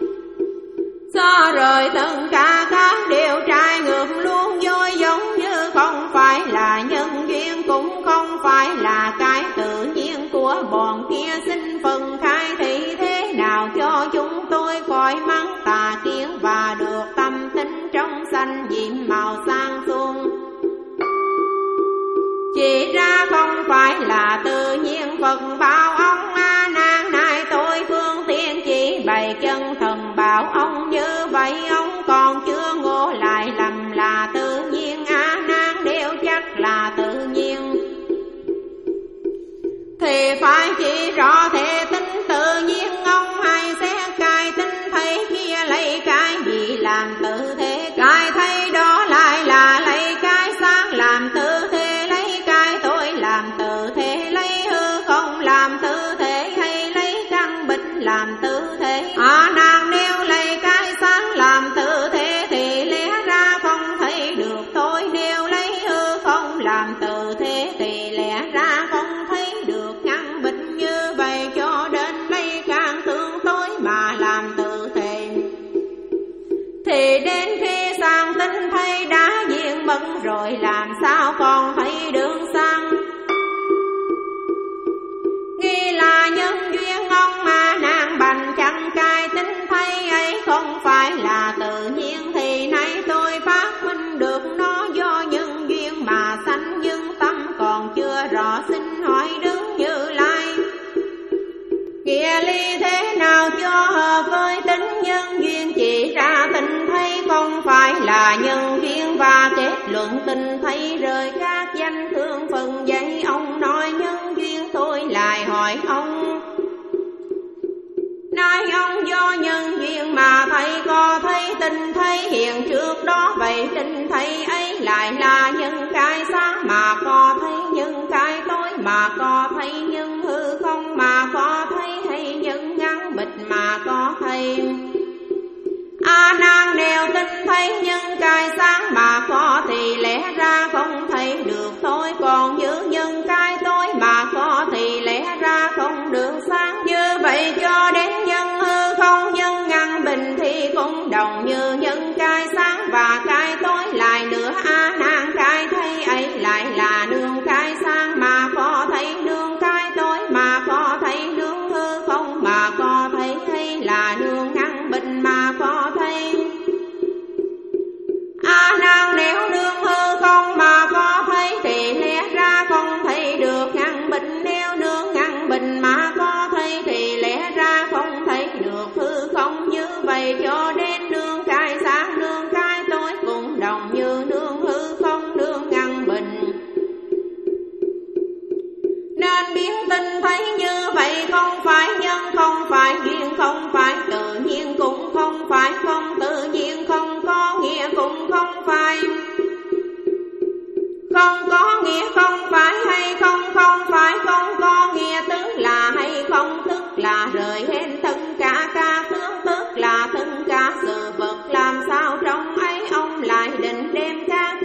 Speaker 1: do rời tất cả các điều trái ngược luôn dối giống như không phải là nhân duyên, cũng không phải là cái tự nhiên của bọn kia. Xin phần khai thị thế nào cho chúng tôi khỏi mắng tà kiến và được tâm tính trong xanh diệm màu sang xuân. Chỉ ra không phải là tự nhiên Phật bảo ông A Nan, nay tôi phương tiên chỉ bày chân thần bảo ông như vậy, ông còn chưa ngộ lại lầm là tự nhiên. A Nan đều chắc là tự nhiên, thì phải chỉ rõ thể tính tự nhiên. Ông hay xét cái tính thấy kia lấy cái gì làm tự thế, cái thấy đó lại là lấy cái sáng làm tự thế, lấy cái tôi làm tự thế, lấy hư không làm tự thế, hay lấy căn bịch làm tự thế. A Nan nếu lấy cái sáng làm tự thế thì lẽ ra không thấy được thôi, nếu lấy hư không làm tự thế thì lẽ ra không thấy được căn bịch. Như vậy cho đến lấy càng tương tối mà làm tự thế, thì đến khi sang tính thấy đã diện mất rồi, làm sao còn thấy đường sang. Nghi là nhân duyên ông A Nan bành chẳng cai tính thấy ấy không phải là tự nhiên, thì nay tôi phát minh được nó do nhân duyên mà sanh, nhưng tâm còn chưa rõ. Xin hỏi Đức Như Lai, nghĩa ly thế nào cho hợp với tính nhân duyên, chỉ ra tình thấy không phải là nhân duyên, và kết luận tình thấy rời các danh thương phần dạy ông nói nhân duyên. Tôi lại hỏi ông, nay ông do nhân duyên mà thấy có thấy tình thấy hiện trước đó, vậy tình thấy ấy lại là nhân cái sáng mà có thấy, nhân cái tối mà có thấy, nhân hư không mà có thấy, hay nhân ngắn bịch mà có thấy. A Nan đều tin thấy nhân cái sáng mà có thì lẽ ra không thấy được thôi, còn như nhân cái tối mà có thì lẽ ra không được sáng. Như vậy cho đến nhân hư không, nhân ngăn bình thì cũng đồng như nhân cái sáng và cái tối lại nữa. A Nan cái thấy ấy lại là nương cái sáng mà có thấy, nương cái tối mà có thấy, nương hư không mà có thấy, hay là nương ngăn bình mà có thấy. A Nan nếu nương hư không mà có thấy thì lẽ ra không thấy được ngăn bình, nếu nương ngăn bình mà có thấy thì lẽ ra không thấy được hư không. Như vậy cho đến nương cái sáng nương cái tối cũng đồng như nương hư không nương ngăn bình. Nên biến tinh thấy như vậy không phải nhân, không phải duyên, không phải tự nhiên, cũng không phải không tự nhiên, không có nghĩa cũng không phải. Không có nghĩa không phải, hay không không phải, không có nghĩa tức là hay không tức là rời hết tất cả các tướng, tức là tất cả sự vật. Làm sao trong ấy ông lại định đem các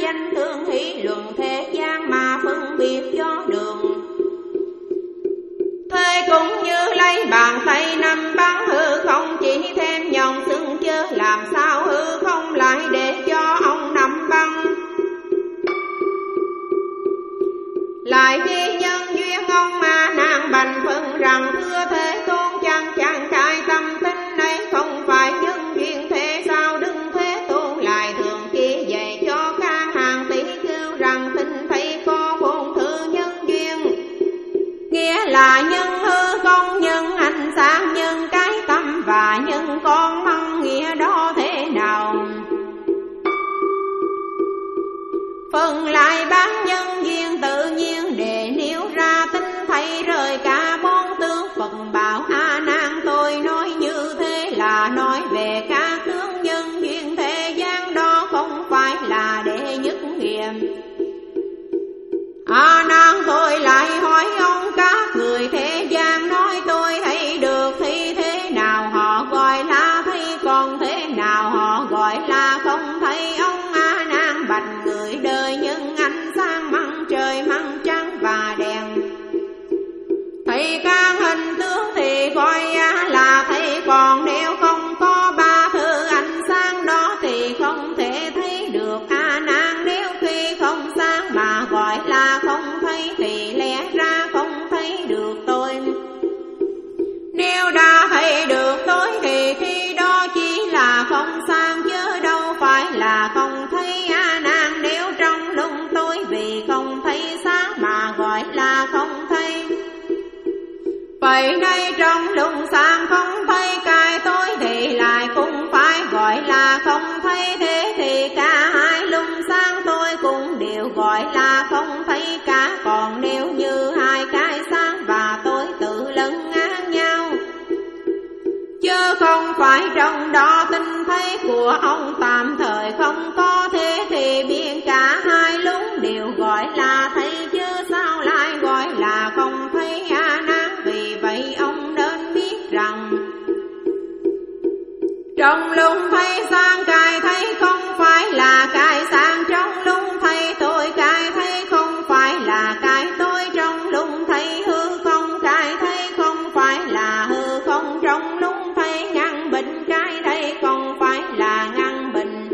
Speaker 1: Lại chi nhân duyên ông A Nan Bành phân rằng thưa Thế Tôn, chàng chàng trai tâm tính ấy không phải nhân duyên thế sao? Đừng Thế Tôn lại thường chỉ dạy cho các hàng tỷ kêu rằng tin thấy có bốn thứ nhân duyên, nghĩa là nhân hư không, nhân ánh sáng, nhân cái tâm và nhân con măng. Nghĩa đó thế nào? Phần lại bán nhân duyên tự nhiên để nêu ra tính thấy rời cả bốn tướng Phật bảo A Nan. Tôi nói như thế là nói về các tướng nhân duyên thế gian, đó không phải là để nhất nghiệm. A Nan, tôi lại hỏi ông, các người thế gian nói tôi thấy được thì thế nào họ gọi là thấy, còn thế nào họ gọi là không thấy? Ông A Nan bạch người đời nhân ánh sáng măng trời măng trăng và đèn, thấy các hình tướng thì gọi là thấy, còn nếu không có ba thứ ánh sáng đó thì không thể thấy được. A Nan, nếu khi không sáng mà gọi là không thấy thì lẽ ra không thấy được tôi. Nếu đã thấy được tôi thì khi đó chỉ là không sáng chứ đâu phải là không thấy. A Nan, nếu trong lúc tôi vì không thấy sáng mà gọi là không thấy, vậy đây trong lúc sáng không thấy cái tối thì lại cũng phải gọi là không thấy. Thế thì cả hai lúc sáng tôi cũng đều gọi là không thấy cả. Còn nếu như hai cái sáng và tối tự lẫn ngang nhau, chứ không phải trong đó tinh thấy của ông tạm thời không có, thế thì biến cả hai lúc đều gọi là thấy, chứ sao lại gọi là không thấy? A Nan, vì vậy ông nên biết rằng trong lúc thấy sáng cái thấy không phải là cái sáng, trong lúc thấy tôi cái thấy không phải là cái tôi, trong lúc thấy hư không cái thấy không phải là hư không, trong lúc thấy ngăn bình cái thấy không phải là ngăn bình.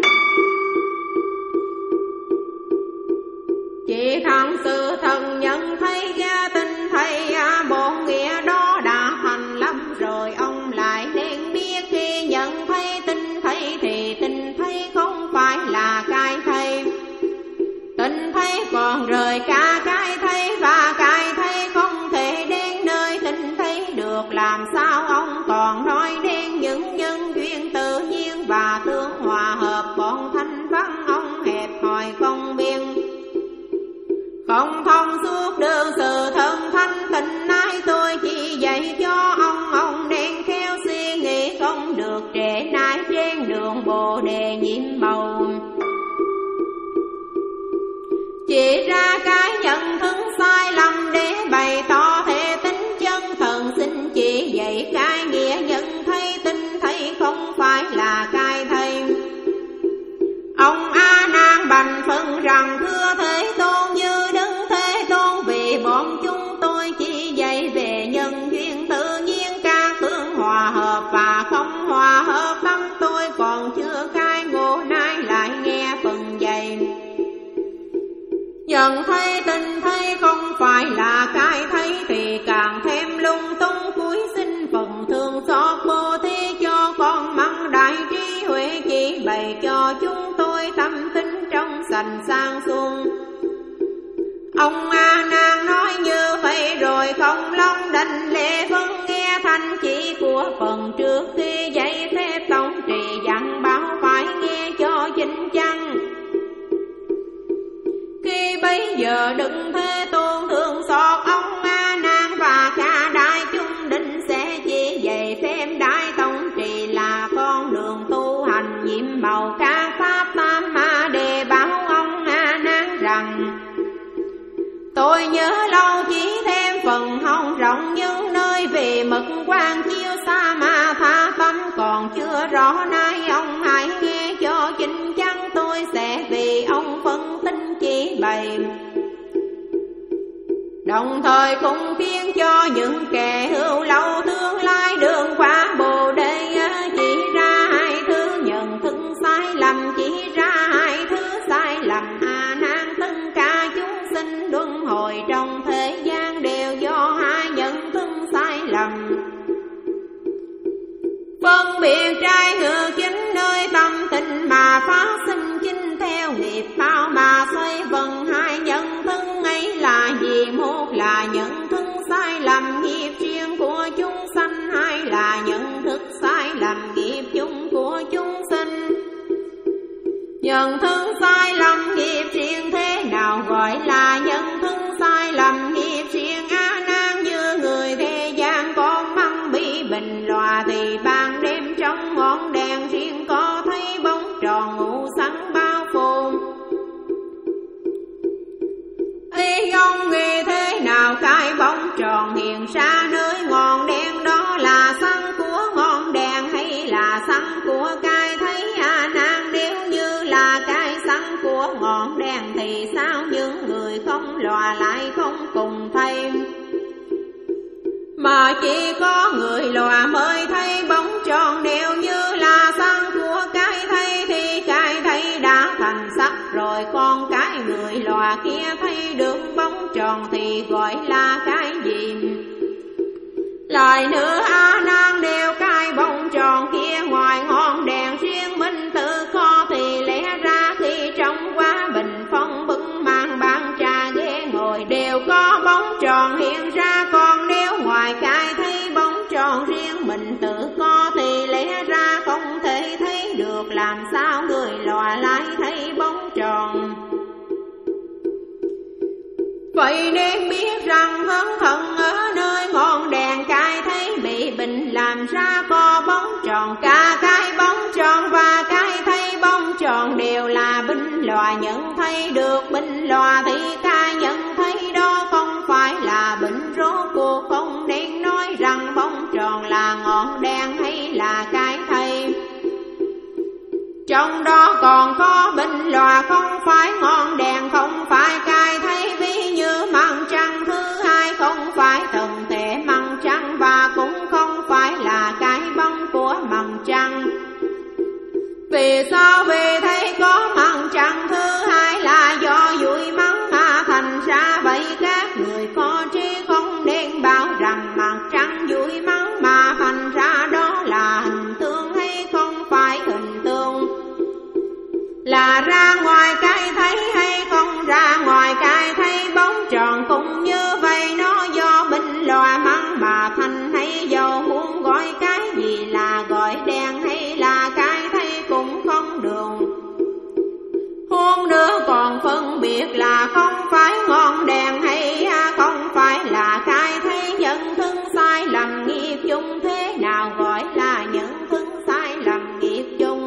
Speaker 1: Chỉ thằng sự thần nhân thấy gia tinh thấy bốn nghĩa đó đã thành lắm rồi. Ông lại nên biết khi nhận thấy tinh thấy thì tinh thấy không phải là cái thấy, tinh thấy còn rời cả cái thấy, và cái thấy không thể đến nơi tinh thấy được. Làm sao ông còn nói đến những nhân duyên tự nhiên và tương hòa hợp bọn thanh văn? Ông hẹp hòi không biên, không thông suốt đường sự thân thanh tịnh. Nay tôi chỉ dạy cho ông, ông nên khéo suy nghĩ không được trễ nải trên đường bồ đề nhiệm màu. Chỉ ra cái nhận thức sai lầm để bày tỏ thể tính chân thần, xin chỉ dạy cái nghĩa nhận thấy tinh thấy không phải là cái thấy. Ông A Nan bành phân rằng thưa Thế Tôn, như Đức Thế Tôn, vì bọn chúng tôi chỉ dạy về nhân duyên tự nhiên, các tướng hòa hợp và không hòa hợp, tâm tôi còn chưa khai ngộ, nay lại nghe phần dạy. Nhận thấy tinh thấy không phải là cái thấy thì càng thêm lung tung, cúi xin phần thương xót bố thí cho con măng đại trí huệ, chỉ bày cho chúng tôi tâm tính trong sành sang xuân. Ông A Nan nói như vậy rồi không long đành lễ vâng nghe thanh chỉ của phần trước khi dạy phép tông trì dặn bảo phải nghe cho chính chắn. Khi bấy giờ Đức Thế Tôn thương xót ông A Nan và cả đại chúng định sẽ chỉ dạy phép đại tông trì là con đường tu hành nhiệm màu các pháp tam ma, để bảo ông A Nan rằng tôi nhớ lâu chỉ thêm phần hông rộng những nơi vì mực quang chiếu xa mà tha tâm còn chưa rõ. Nay ông hãy nghe cho chính chắn, tôi sẽ vì ông phân tích chỉ bày, đồng thời cũng khiến cho những kẻ hữu lâu tương lai đường qua bồ đề chỉ ra hai thứ nhận thức sai lầm, chỉ ra hai thứ sai lầm. A Nan tất cả chúng sinh luân hồi trong trai ngược chính nơi tâm tình mà phát sinh chính theo nghiệp bao mà xoay vần hai nhân thân ấy là gì? Một là nhận thức sai lầm nghiệp riêng của chúng sanh, hai là nhận thức sai lầm nghiệp chung của chúng sinh. Nhận thức sai lầm nghiệp riêng thế nào gọi là nhận thức sai lầm nghiệp riêng? A Nan, như người thế gian con măng bị bình lòa thì ban đêm trong ngọn đèn riêng có thấy bóng tròn ngũ sắc bao phủ. Ý ông nghĩ thế nào cái bóng tròn hiện ra nơi ngọn đèn đó là xăng của ngọn đèn hay là xăng của cái thấy? A Nan, nếu như là cái xăng của ngọn đèn thì sao những người không lòa lại không cùng thấy, mà chỉ có người lòa mới thấy bóng tròn? Nếu như là xăng của cái thấy thì cái thấy đã thành sắc rồi, còn cái người lòa kia thấy được bóng tròn thì gọi là cái gì? Lại nữa A Nan, đều cái bóng tròn kia ngoài ngọn đèn riêng mình tự có thì lẽ ra khi trong quá bình phong bưng mang bàn trà ghế ngồi đều có bóng tròn hiện ra. Còn nếu ngoài cái thấy bóng tròn riêng mình tự có thì lẽ ra không thể thấy được, làm sao người lòa lại thấy bóng tròn? Vậy nên biết rằng thân thần ở nơi ngọn đèn cái thấy bị bình làm ra có bóng tròn. Cả cái bóng tròn và cái thấy bóng tròn đều là bình lòa nhận thấy được. Bình lòa thì cái nhận thấy đó không phải là bình, rốt cuộc không nên nói rằng bóng tròn là ngọn đèn hay là cái thấy. Trong đó còn có bình lòa không phải ngọn đèn, không phải cái thấy. Ví như mặt trăng thứ hai không phải thần thể mặt trăng và cũng không phải là cái bóng của mặt trăng. Vì sao? Vì thấy có mặt trăng thứ hai là do vui mắng mà thành ra vậy. Các người có trí không nên bảo rằng mặt trăng vui mắng mà thành ra đó là hình tượng hay không phải hình tượng. Là ra ngoài cái thấy hay không ra ngoài cái thấy bóng tròn cũng như vậy. Nó do bình lòa mắng mà thành hay dầu muốn gọi cái gì là gọi đèn hay là cái thấy cũng không được. Hôn nữa còn phân biệt là không phải ngọn đèn hay không phải là cái thấy. Nhận thức sai lầm nghiệp chung thế nào gọi là nhận thức sai lầm nghiệp chung?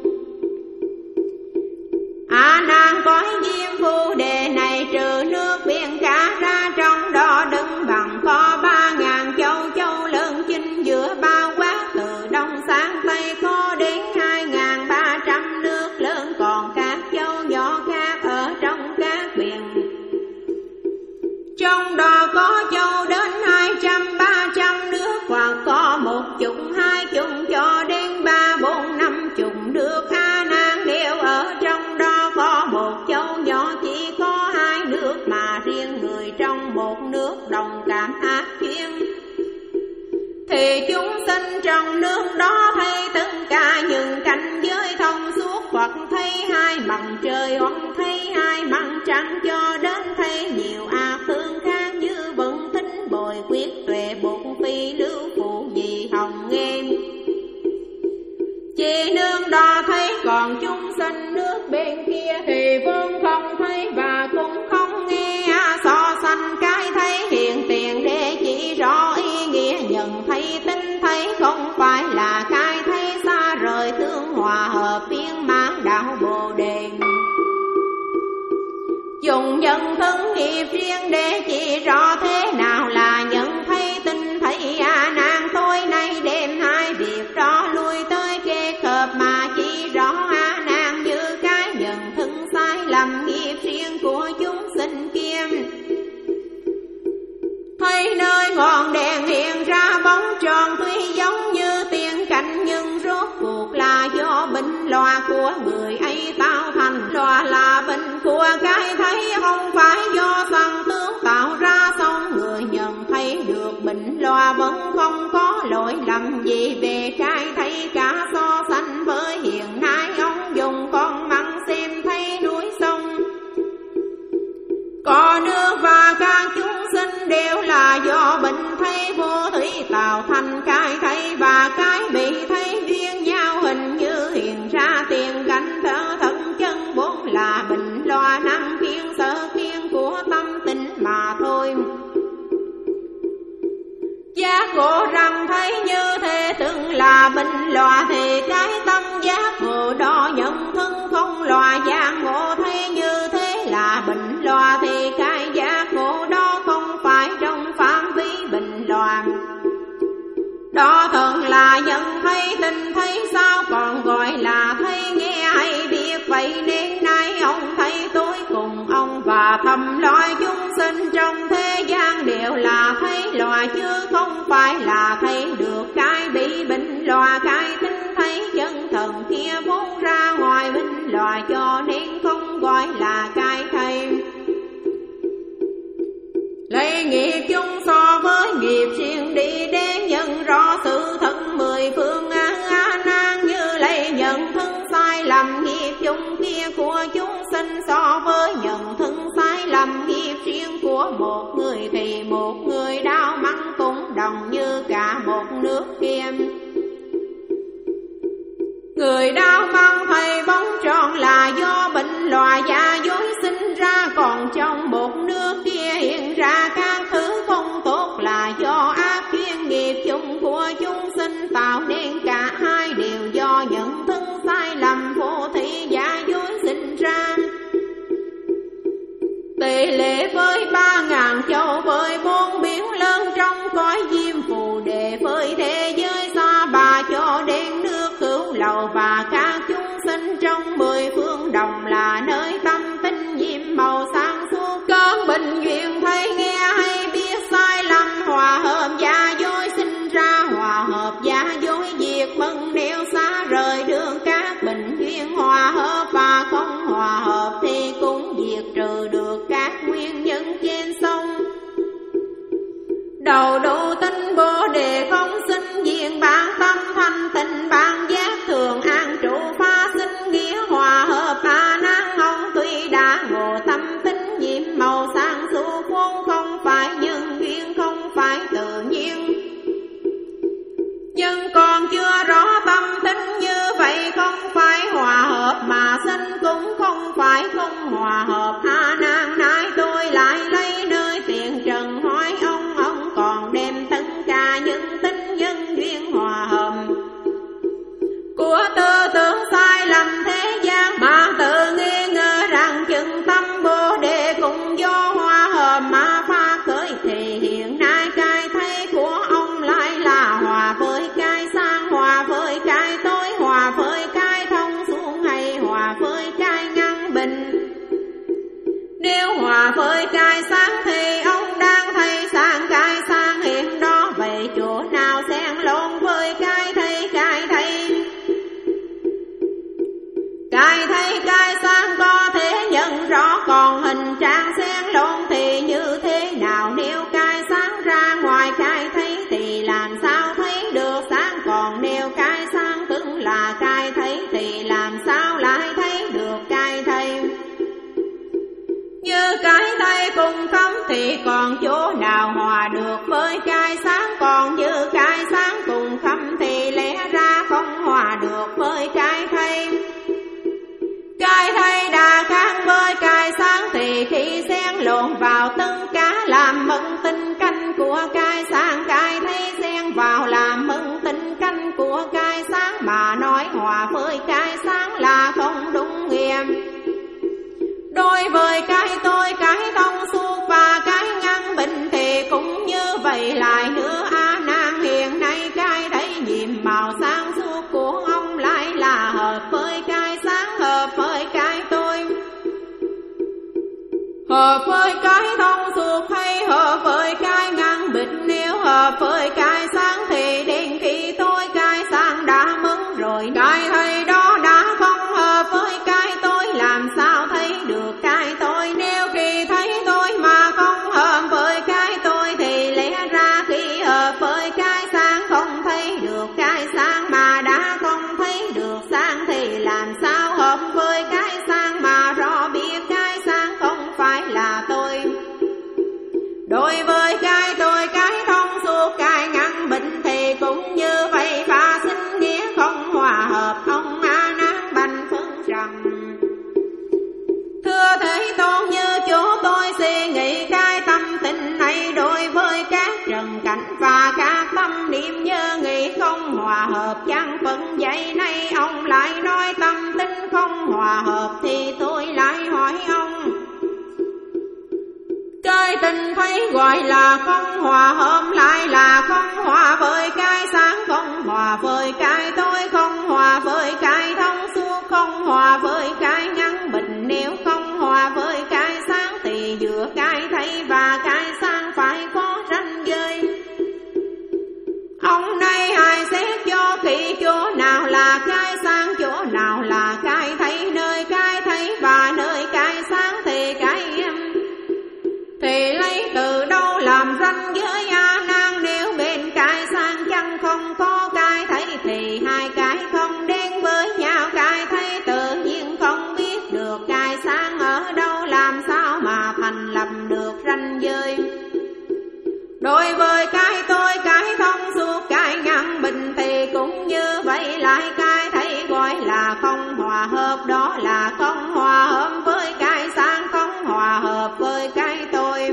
Speaker 1: A Nan, cõi diêm phù đề này trừ nước biển cả ra, trong đó đứng bằng có ba ngàn châu. Châu lớn chính giữa bao quát từ đông sang tây có đến hai ngàn ba trăm nước lớn, còn các châu nhỏ khác ở trong các biển. Trong đó có châu đến hai trăm ba trăm nước, hoặc có một chục hai chục cho đến ba bốn năm chục nước. A Nan, đều ở trong đó có một châu nhỏ chỉ có hai nước, mà riêng người trong một nước đồng cảm ác duyên thì chúng sinh trong nước đó thấy tất cả những cảnh giới thông suốt, hoặc thấy hai mặt trời hoặc thấy hai mặt trăng, cho đến thấy nhiều ác thương khác như bận thính bồi quyết tuệ bột phi lưu phụ gì hồng nghe. Chỉ nương đó thấy, còn chúng sinh nước bên kia thì vốn không thấy và cũng không nghe. So sánh cái thấy hiện tiền để chỉ rõ ý nghĩa nhận thấy tính thấy, không phải là cái thấy xa rời tương hòa hợp viên mãn đạo Bồ Đề. Dùng nhân thân nghiệp riêng để chỉ rõ thế nào là nhận thấy tính thấy. A Nan, tối nay đêm hai việc đó lui tới kê khớp mà chỉ rõ. A Nan, như cái nhận thân sai lầm nghiệp riêng của chúng sinh kia. Thấy nơi ngọn đèn hiện ra bóng tròn tuy giống như tiên cảnh, nhưng rốt cuộc là do bệnh lòa của người ấy tạo thành. Lòa là bệnh của cái thấy, không phải do sanh tướng tạo ra. Xong người nhận thấy được bệnh lòa vẫn không có lỗi lầm gì về cái thấy cả so sánh với hiện nay. Ông dùng con mắt xem thấy núi sông có nước và các chúng sinh đều là do bệnh thấy vô thủy tạo thành cái thấy, và cái bị thấy duyên nhau hình như hiện ra tiền gánh thở thân chân vốn là bệnh loa năng khiên sở khiên của tâm tình mà thôi. Giác ngộ rằng thấy như thế từng là bệnh loa, thì cái tâm giác ngộ đó nhận thân không loa. Giác ngộ thấy như thế là bệnh loa, thì cái giác ngộ đó không phải trong phạm vi bệnh loa. Đó thần là nhận thấy tình thấy sao còn gọi là thấy nghe hay biết. Vậy nên nay ông thấy tối cùng ông và thầm loài chúng sinh trong thế gian đều là thấy loài, chứ không phải là thấy được cái bị bệnh loài. Cái tính thấy chân thần kia vốn ra ngoài bệnh loài, cho nên không gọi là cái thấy. Lấy nghiệp chung so với nghiệp riêng đi để nhận rõ sự thật mười phương an an an, như lấy nhận thân sai lầm nghiệp chung kia của chúng sinh so với nhận thân sai lầm nghiệp riêng của một người, thì một người đau mắng cũng đồng như cả một nước kia. Người đau mang thầy bóng tròn là do bệnh loài giả dối sinh ra, còn trong một nước kia hiện ra các thứ không tốt là do ác duyên nghiệp chung của chúng sinh tạo nên. Cả hai đều do nhận thức sai lầm vô thị giả dối sinh ra. Tỷ lệ với ba ngàn châu với bốn biển lớn trong cõi diêm phù đề, với thế giới xa bà cho đến nước hữu lầu, và các chúng sinh trong mười phương đồng là nơi tâm tinh diêm màu sáng suốt. Cơn bệnh duyên thấy nghe hay biết sai lầm hòa hợp giả dối sinh ra, hòa hợp giả dối diệt mừng nếu xa rời đường. Các bệnh duyên hòa hợp và không hòa hợp thì cũng diệt trừ được các nguyên nhân trên sông. Đầu đủ tinh bồ đề không sinh diện bản tâm thanh tịnh, bản giác thường an trụ phá sinh nghĩa hòa hợp a nan. Ông tuy đã ngộ tâm tính nhiệm màu sáng suốt vốn không phải nhân duyên, không phải tự nhiên, nhưng còn chưa rõ tâm tính như vậy không phải hòa hợp mà sinh, cũng không phải không hòa hợp. A nan nay tôi lại lấy nơi tiền trần hỏi ông, ông còn đem tất cả những tính nhân duyên hòa hợp của tư tưởng sai lầm thế gian, mà tự nghi ngờ rằng chừng tâm bồ đề cũng do hòa hợp mà phá khởi. Thì hiện nay cái thấy của ông lại là hòa với cái sáng, hòa với cái tối, hòa với cái thông xuống, hay hòa với cái ngăn bình. Nếu hòa với cái sáng thì ông đang thấy sáng cái sáng hiện đó, vậy chỗ nào xen lộn với cái thấy cái thấy. Cái thấy cái sáng có thể nhận rõ, còn hình trạng xen lộn thì như thế nào? Nếu cái sáng ra ngoài cái thấy thì làm sao thấy được sáng? Còn nếu cái sáng cứng là cái thấy thì làm sao lại thấy được cái thấy? Như cái thấy cùng cấm thì còn chỗ nào hòa được với cái sáng? Còn như cái sáng cùng cấm thì lẽ ra không hòa được với cái thấy. Cái thấy đã khác với cái sáng thì khi xen lộn vào tất cả làm mất tinh canh của cái sáng. Cái thấy xen vào làm mất tinh canh của cái sáng, mà nói hòa với cái sáng là không đúng nghĩa. Đối với cái tôi cái thông suốt và cái ngăn bệnh thì cũng như vậy lại nữa. A nan hiện nay cái thấy nhiệm màu sáng suốt của ông lại là hợp với cái sáng, hợp với cái tôi, hợp với cái thông suốt hay hợp với cái ngăn bệnh. Nếu hợp với cái sáng thì đến khi tôi cái sáng đã mất rồi, cái thấy đó đã không hợp với cái tôi, làm sao thấy được cái tôi? Nếu khi thấy tôi mà không hợp với cái tôi thì lẽ ra khi hợp với cái sáng không thấy được cái hợp chăng phận vậy nay ông lại nói tâm tính không hòa hợp, thì tôi lại hỏi ông, cái tình thấy gọi là không hòa hợp lại là không hòa với cái sáng, không hòa với cái tối, không hòa với cái thông suốt, không hòa với cái ngắn bình. Nếu không hòa với cái sáng thì giữa cái thấy và cái sáng phải có ranh giới. Ông nay hãy xét cho kỹ chỗ nào là cái sáng, chỗ nào là cái thấy, nơi cái thấy và nơi cái sáng thì cái thì lấy từ đâu làm ranh giới A Nan. Nếu bên cái sáng chẳng không có cái thấy thì hai cái không đến với nhau, cái thấy tự nhiên không biết được cái sáng ở đâu, làm sao mà thành lập được ranh giới. Đối với cái tôi, cái thông suốt, cái ngăn bình thì cũng như vậy, lại cái thấy gọi là không hòa hợp, đó là không hòa hợp với cái sáng, không hòa hợp với cái tôi,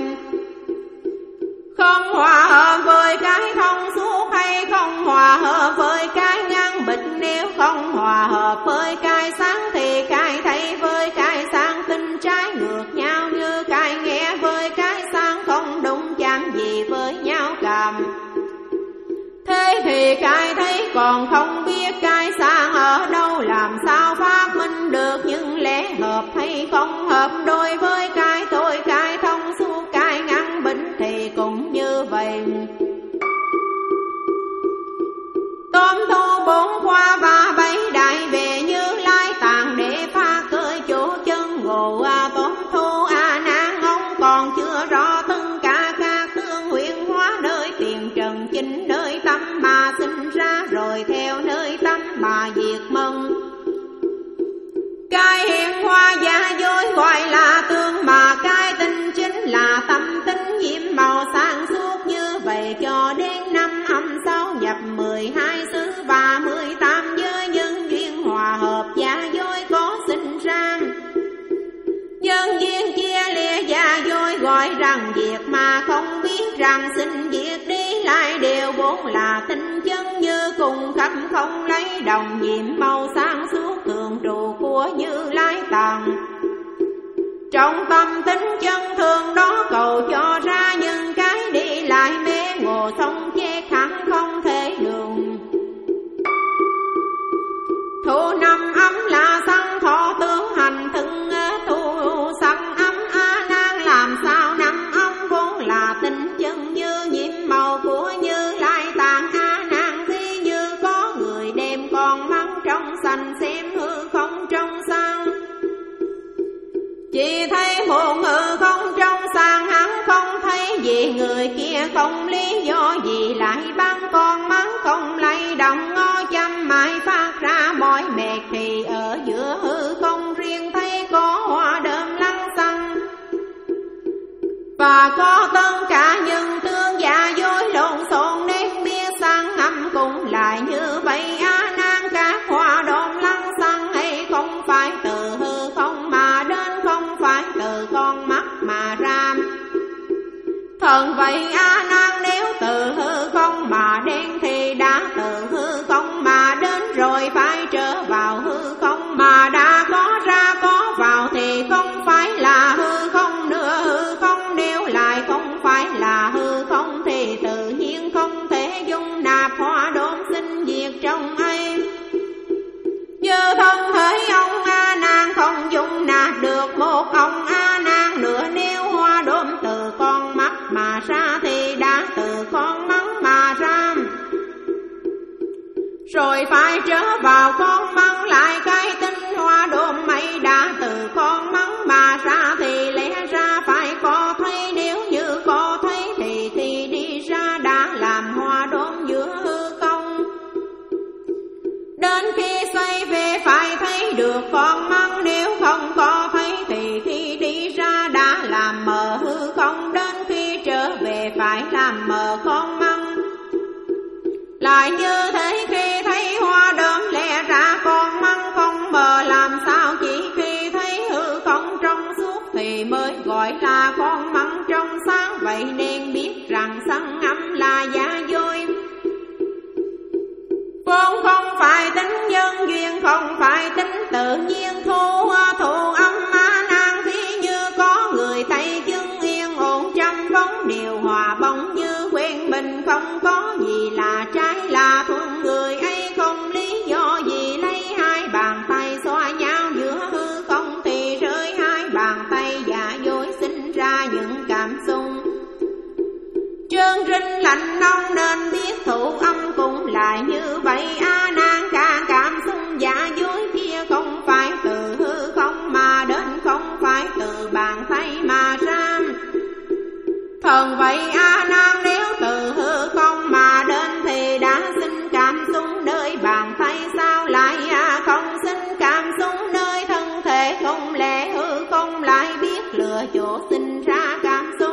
Speaker 1: không hòa hợp với cái thông suốt hay không hòa hợp với cái ngăn bình. Nếu không hòa hợp với cái sáng thì cái thấy với cái sáng tin trái ngược nhau, như cái nghe với cái sáng không đụng chạm gì với nhau cả. Thế thì cái thấy còn không biết cái sáng ở đâu, làm sao phát minh được những lẽ hợp hay không hợp. Đối với cái tôi, cái thông suốt, cái ngăn bình thì cũng như vậy. Tóm thu bốn khoa và bảy đại về Như Lai tạng để phá cơi chỗ chân ngộ. À, tóm thu A Nan ông còn chưa rõ tất cả các tương huyền hóa nơi tiền trần chính, nơi tâm mà sinh ra rồi theo nơi tâm mà diệt mong. Cái hiện hóa giả dối gọi là tương, mà cái tinh chính là tâm tính nhiễm màu sáng suốt. Như vậy cho đến năm âm sáu nhập mười hai xứ và mười tám giới nhân duyên hòa hợp giả dối có sinh ra. Nhân duyên chia lìa giả dối gọi rằng diệt, mà không biết rằng sinh diệt đi lại đều vốn là tinh chân, như cùng khắp không lấy đồng nhiệm màu sáng suốt thường trụ của Như Lai tạng. Trong tâm tính chân thường đó cầu cho ra những cái đi lại mê ngộ sông che khẳng không thể đường. Thu năm ấm là sanh thọ tướng hành thân, thu sanh ấm A Nan làm sao năm ấm vốn là tinh chân, như nhiễm màu của Như Lai tạng A Nan. Thì như có người đem con mắt trong sanh xem hư không trong sang, chỉ thấy một hư không trong sang, hắn không thấy gì, người kia không lý do gì lại bắn con mắt không lay động ngó chăm mãi phát ra mỏi mệt. Thì ở giữa hư không riêng thấy có hoa đơm lăng xăng, và có tất cả những tương giả dối lộn xộn nên biết sang âm cũng lại như vậy. A Nan các hoa đơm lăng xăng hay không phải từ hư không mà đến, không phải từ con mắt mà ra. Thần vậy A Nan nếu từ hư không mà đến thì đã từ hư không mà đến rồi, phải trở vào hư không mà đã có ra có vào thì không phải là hư không nữa. Hư không nếu lại không phải là hư không thì tự nhiên không thể dung nạp hoa đốm sinh diệt trong ấy. Như thân thể ông A Nan không dung nạp được một ông A Nan nữa. Nếu hoa đốm từ con mắt mà ra thì đã từ con mắt mà ra, rồi phải trở vào con mắt lại. Cái tinh hoa đốm ấy đã từ con mắt mà ra thì lẽ ra phải có thấy. Nếu như có thấy thì thì đi ra đã làm hoa đốm giữa hư không. Đến khi xoay về phải thấy được con mắt, nếu không có thấy thì khi đi ra đã làm mờ hư không. Đến khi trở về phải làm mờ con mắt. Lại như thế khi thấy hoa đốm lẽ ra con mắt không mờ, làm sao chỉ khi thấy hư không trong suốt thì mới gọi là con mắt trong sáng. Vậy nên biết rằng sân âm là giả dối, vốn không không phải tính tự nhiên. Thu thụ âm a nan ví như có người tay chân yên ổn, trăm bóng điều hòa bóng như quen mình, không có gì là trái là thuận. Người ấy không lý do gì lấy hai bàn tay xoa nhau giữa hư không, thì rơi hai bàn tay giả dối sinh ra những cảm xúc trơn rinh lạnh nóng, nên biết thụ âm cũng lại như vậy. A nan cả cảm xúc giả dối kia không phải từ hư không mà đến, không phải từ bàn tay mà ra. Thần vậy a nan nếu từ hư không mà đến thì đã sinh cảm xúc nơi bàn tay, sao lại à không sinh cảm xúc nơi thân thể? Không lẽ hư không lại biết lựa chỗ sinh ra cảm xúc?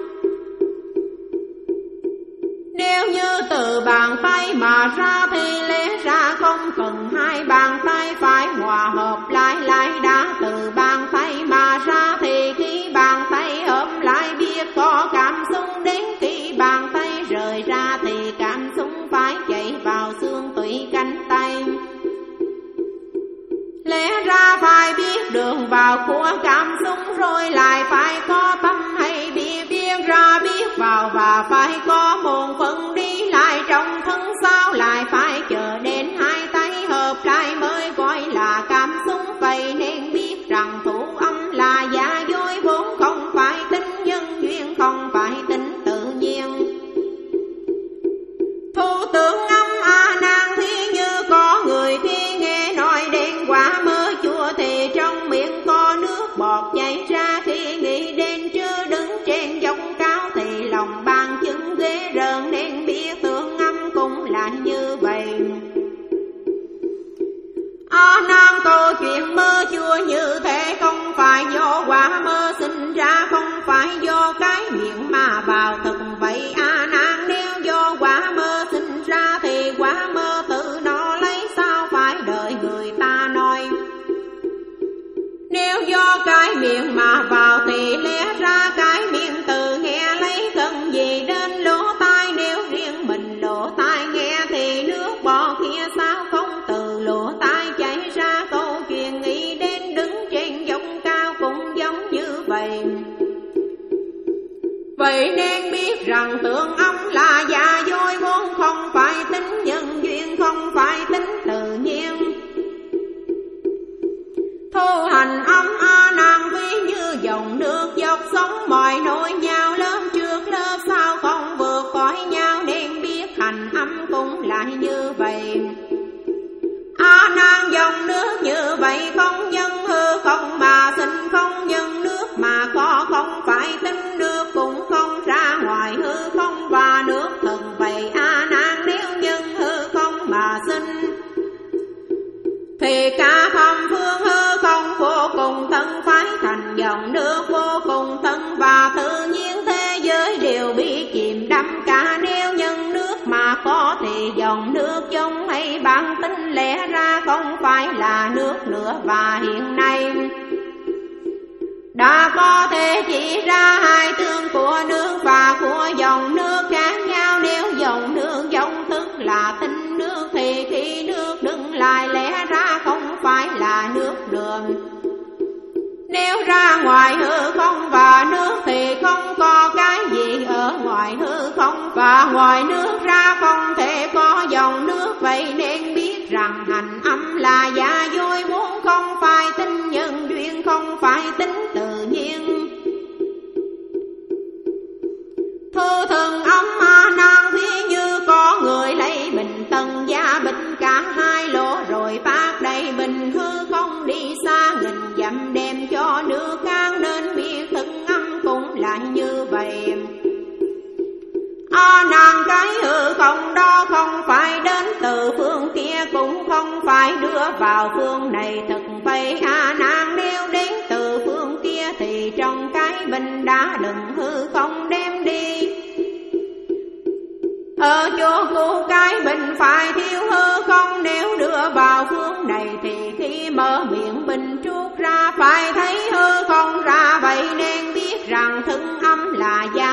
Speaker 1: Nếu như từ bàn tay mà ra thì lẽ ra không cần hai bàn tay phải hòa hợp lại. Lại đã từ bàn tay mà ra thì khi bàn tay hợp lại biết có cảm xúc, đến khi bàn tay rời ra thì cảm xúc phải chạy vào xương tủy cánh tay. Lẽ ra phải biết đường vào của cảm xúc, rồi lại phải có tâm hay biết biết ra biết vào, và phải có một phần đi lại trong thân. Sao lại phải chờ đến hai tay hợp lại mới gọi là cảm xúc? Vậy nên biết rằng thủ âm là giả dối, vốn không phải tính nhân duyên, không phải tính tự nhiên. Thu tưởng âm a nan thí như có người khi nghe nói đến quả mơ chua, thì trong miệng có nước bọt chảy ra. Khi nghĩ đến chưa đứng trên dốc cao thì lòng bàn chân ghê rợn, nên biết tưởng âm cũng là như vậy. A nan câu chuyện mơ chua như thế không phải do quả mơ sinh ra, không phải do cái miệng mà vào thực. Vậy a nan nếu do quả mơ sinh ra thì quả mơ tự nó lấy, sao phải đợi người ta nói? Nếu do cái miệng mà vào thì lẽ ra cái miệng từ nghe lấy, cần gì đến lỗ tai? Nếu riêng mình lỗ tai nghe thì nước bọt kia sao không từ lỗ tai chảy ra? Câu chuyện nghĩ đến đứng trên dốc cao cũng giống như vậy. Vậy nên biết rằng tưởng âm là giả dối, vốn không phải tính nhân duyên, không phải tính tự nhiên. Thu hành âm a nan ví như dòng nước dọc sóng, mọi nỗi nhau lớp trước lớp sao không vượt khỏi nhau, nên biết hành âm cũng lại như vậy. A nan dòng nước như vậy không nhân hư không mà sinh, không nhân nước mà có, không phải tính nước cũng không ra ngoài hư không và nước thần. Vậy a nan nếu nhân hư không mà sinh thì cả thâm phương hư không vô cùng thân phải thành dòng nước vô cùng thân, và tự nhiên thế giới đều bị chìm đắm cả. Nếu nhân nước mà có thì dòng nước giống hay bản tính, lẽ ra không phải là nước nữa. Và hiện nay đã có thể chỉ ra hai tướng của nước và của dòng nước khác nhau. Nếu dòng nước giống tức là tinh nước thì khi nước đứng lại lẽ ra không phải là nước nữa. Nếu ra ngoài hư không và nước thì không có cái gì ở ngoài hư không, và ngoài nước ra không thể có dòng nước. Vậy nên biết rằng hành âm là giả dối, vốn không phải tính nhân duyên, không phải tính tự nhiên. Thu thường âm a nan ví như có người lấy bình tần giá bình cả hai lỗ, rồi phát đầy bình hư không đi xa nghìn dặm đem cho nước khác, nên biết thực âm cũng lại như vậy. A nan cái hư không đó không phải đến từ phương kia, cũng không phải đưa vào phương này. Thực vậy a nan nếu đến từ phương kia thì trong cái bình đã đừng hư không đem đi. Ở chỗ cũ cái bình phải thiếu hư không, nếu đưa vào phương này thì khi mở miệng bình trút ra phải thấy hư không ra. Vậy nên biết rằng thực âm là giả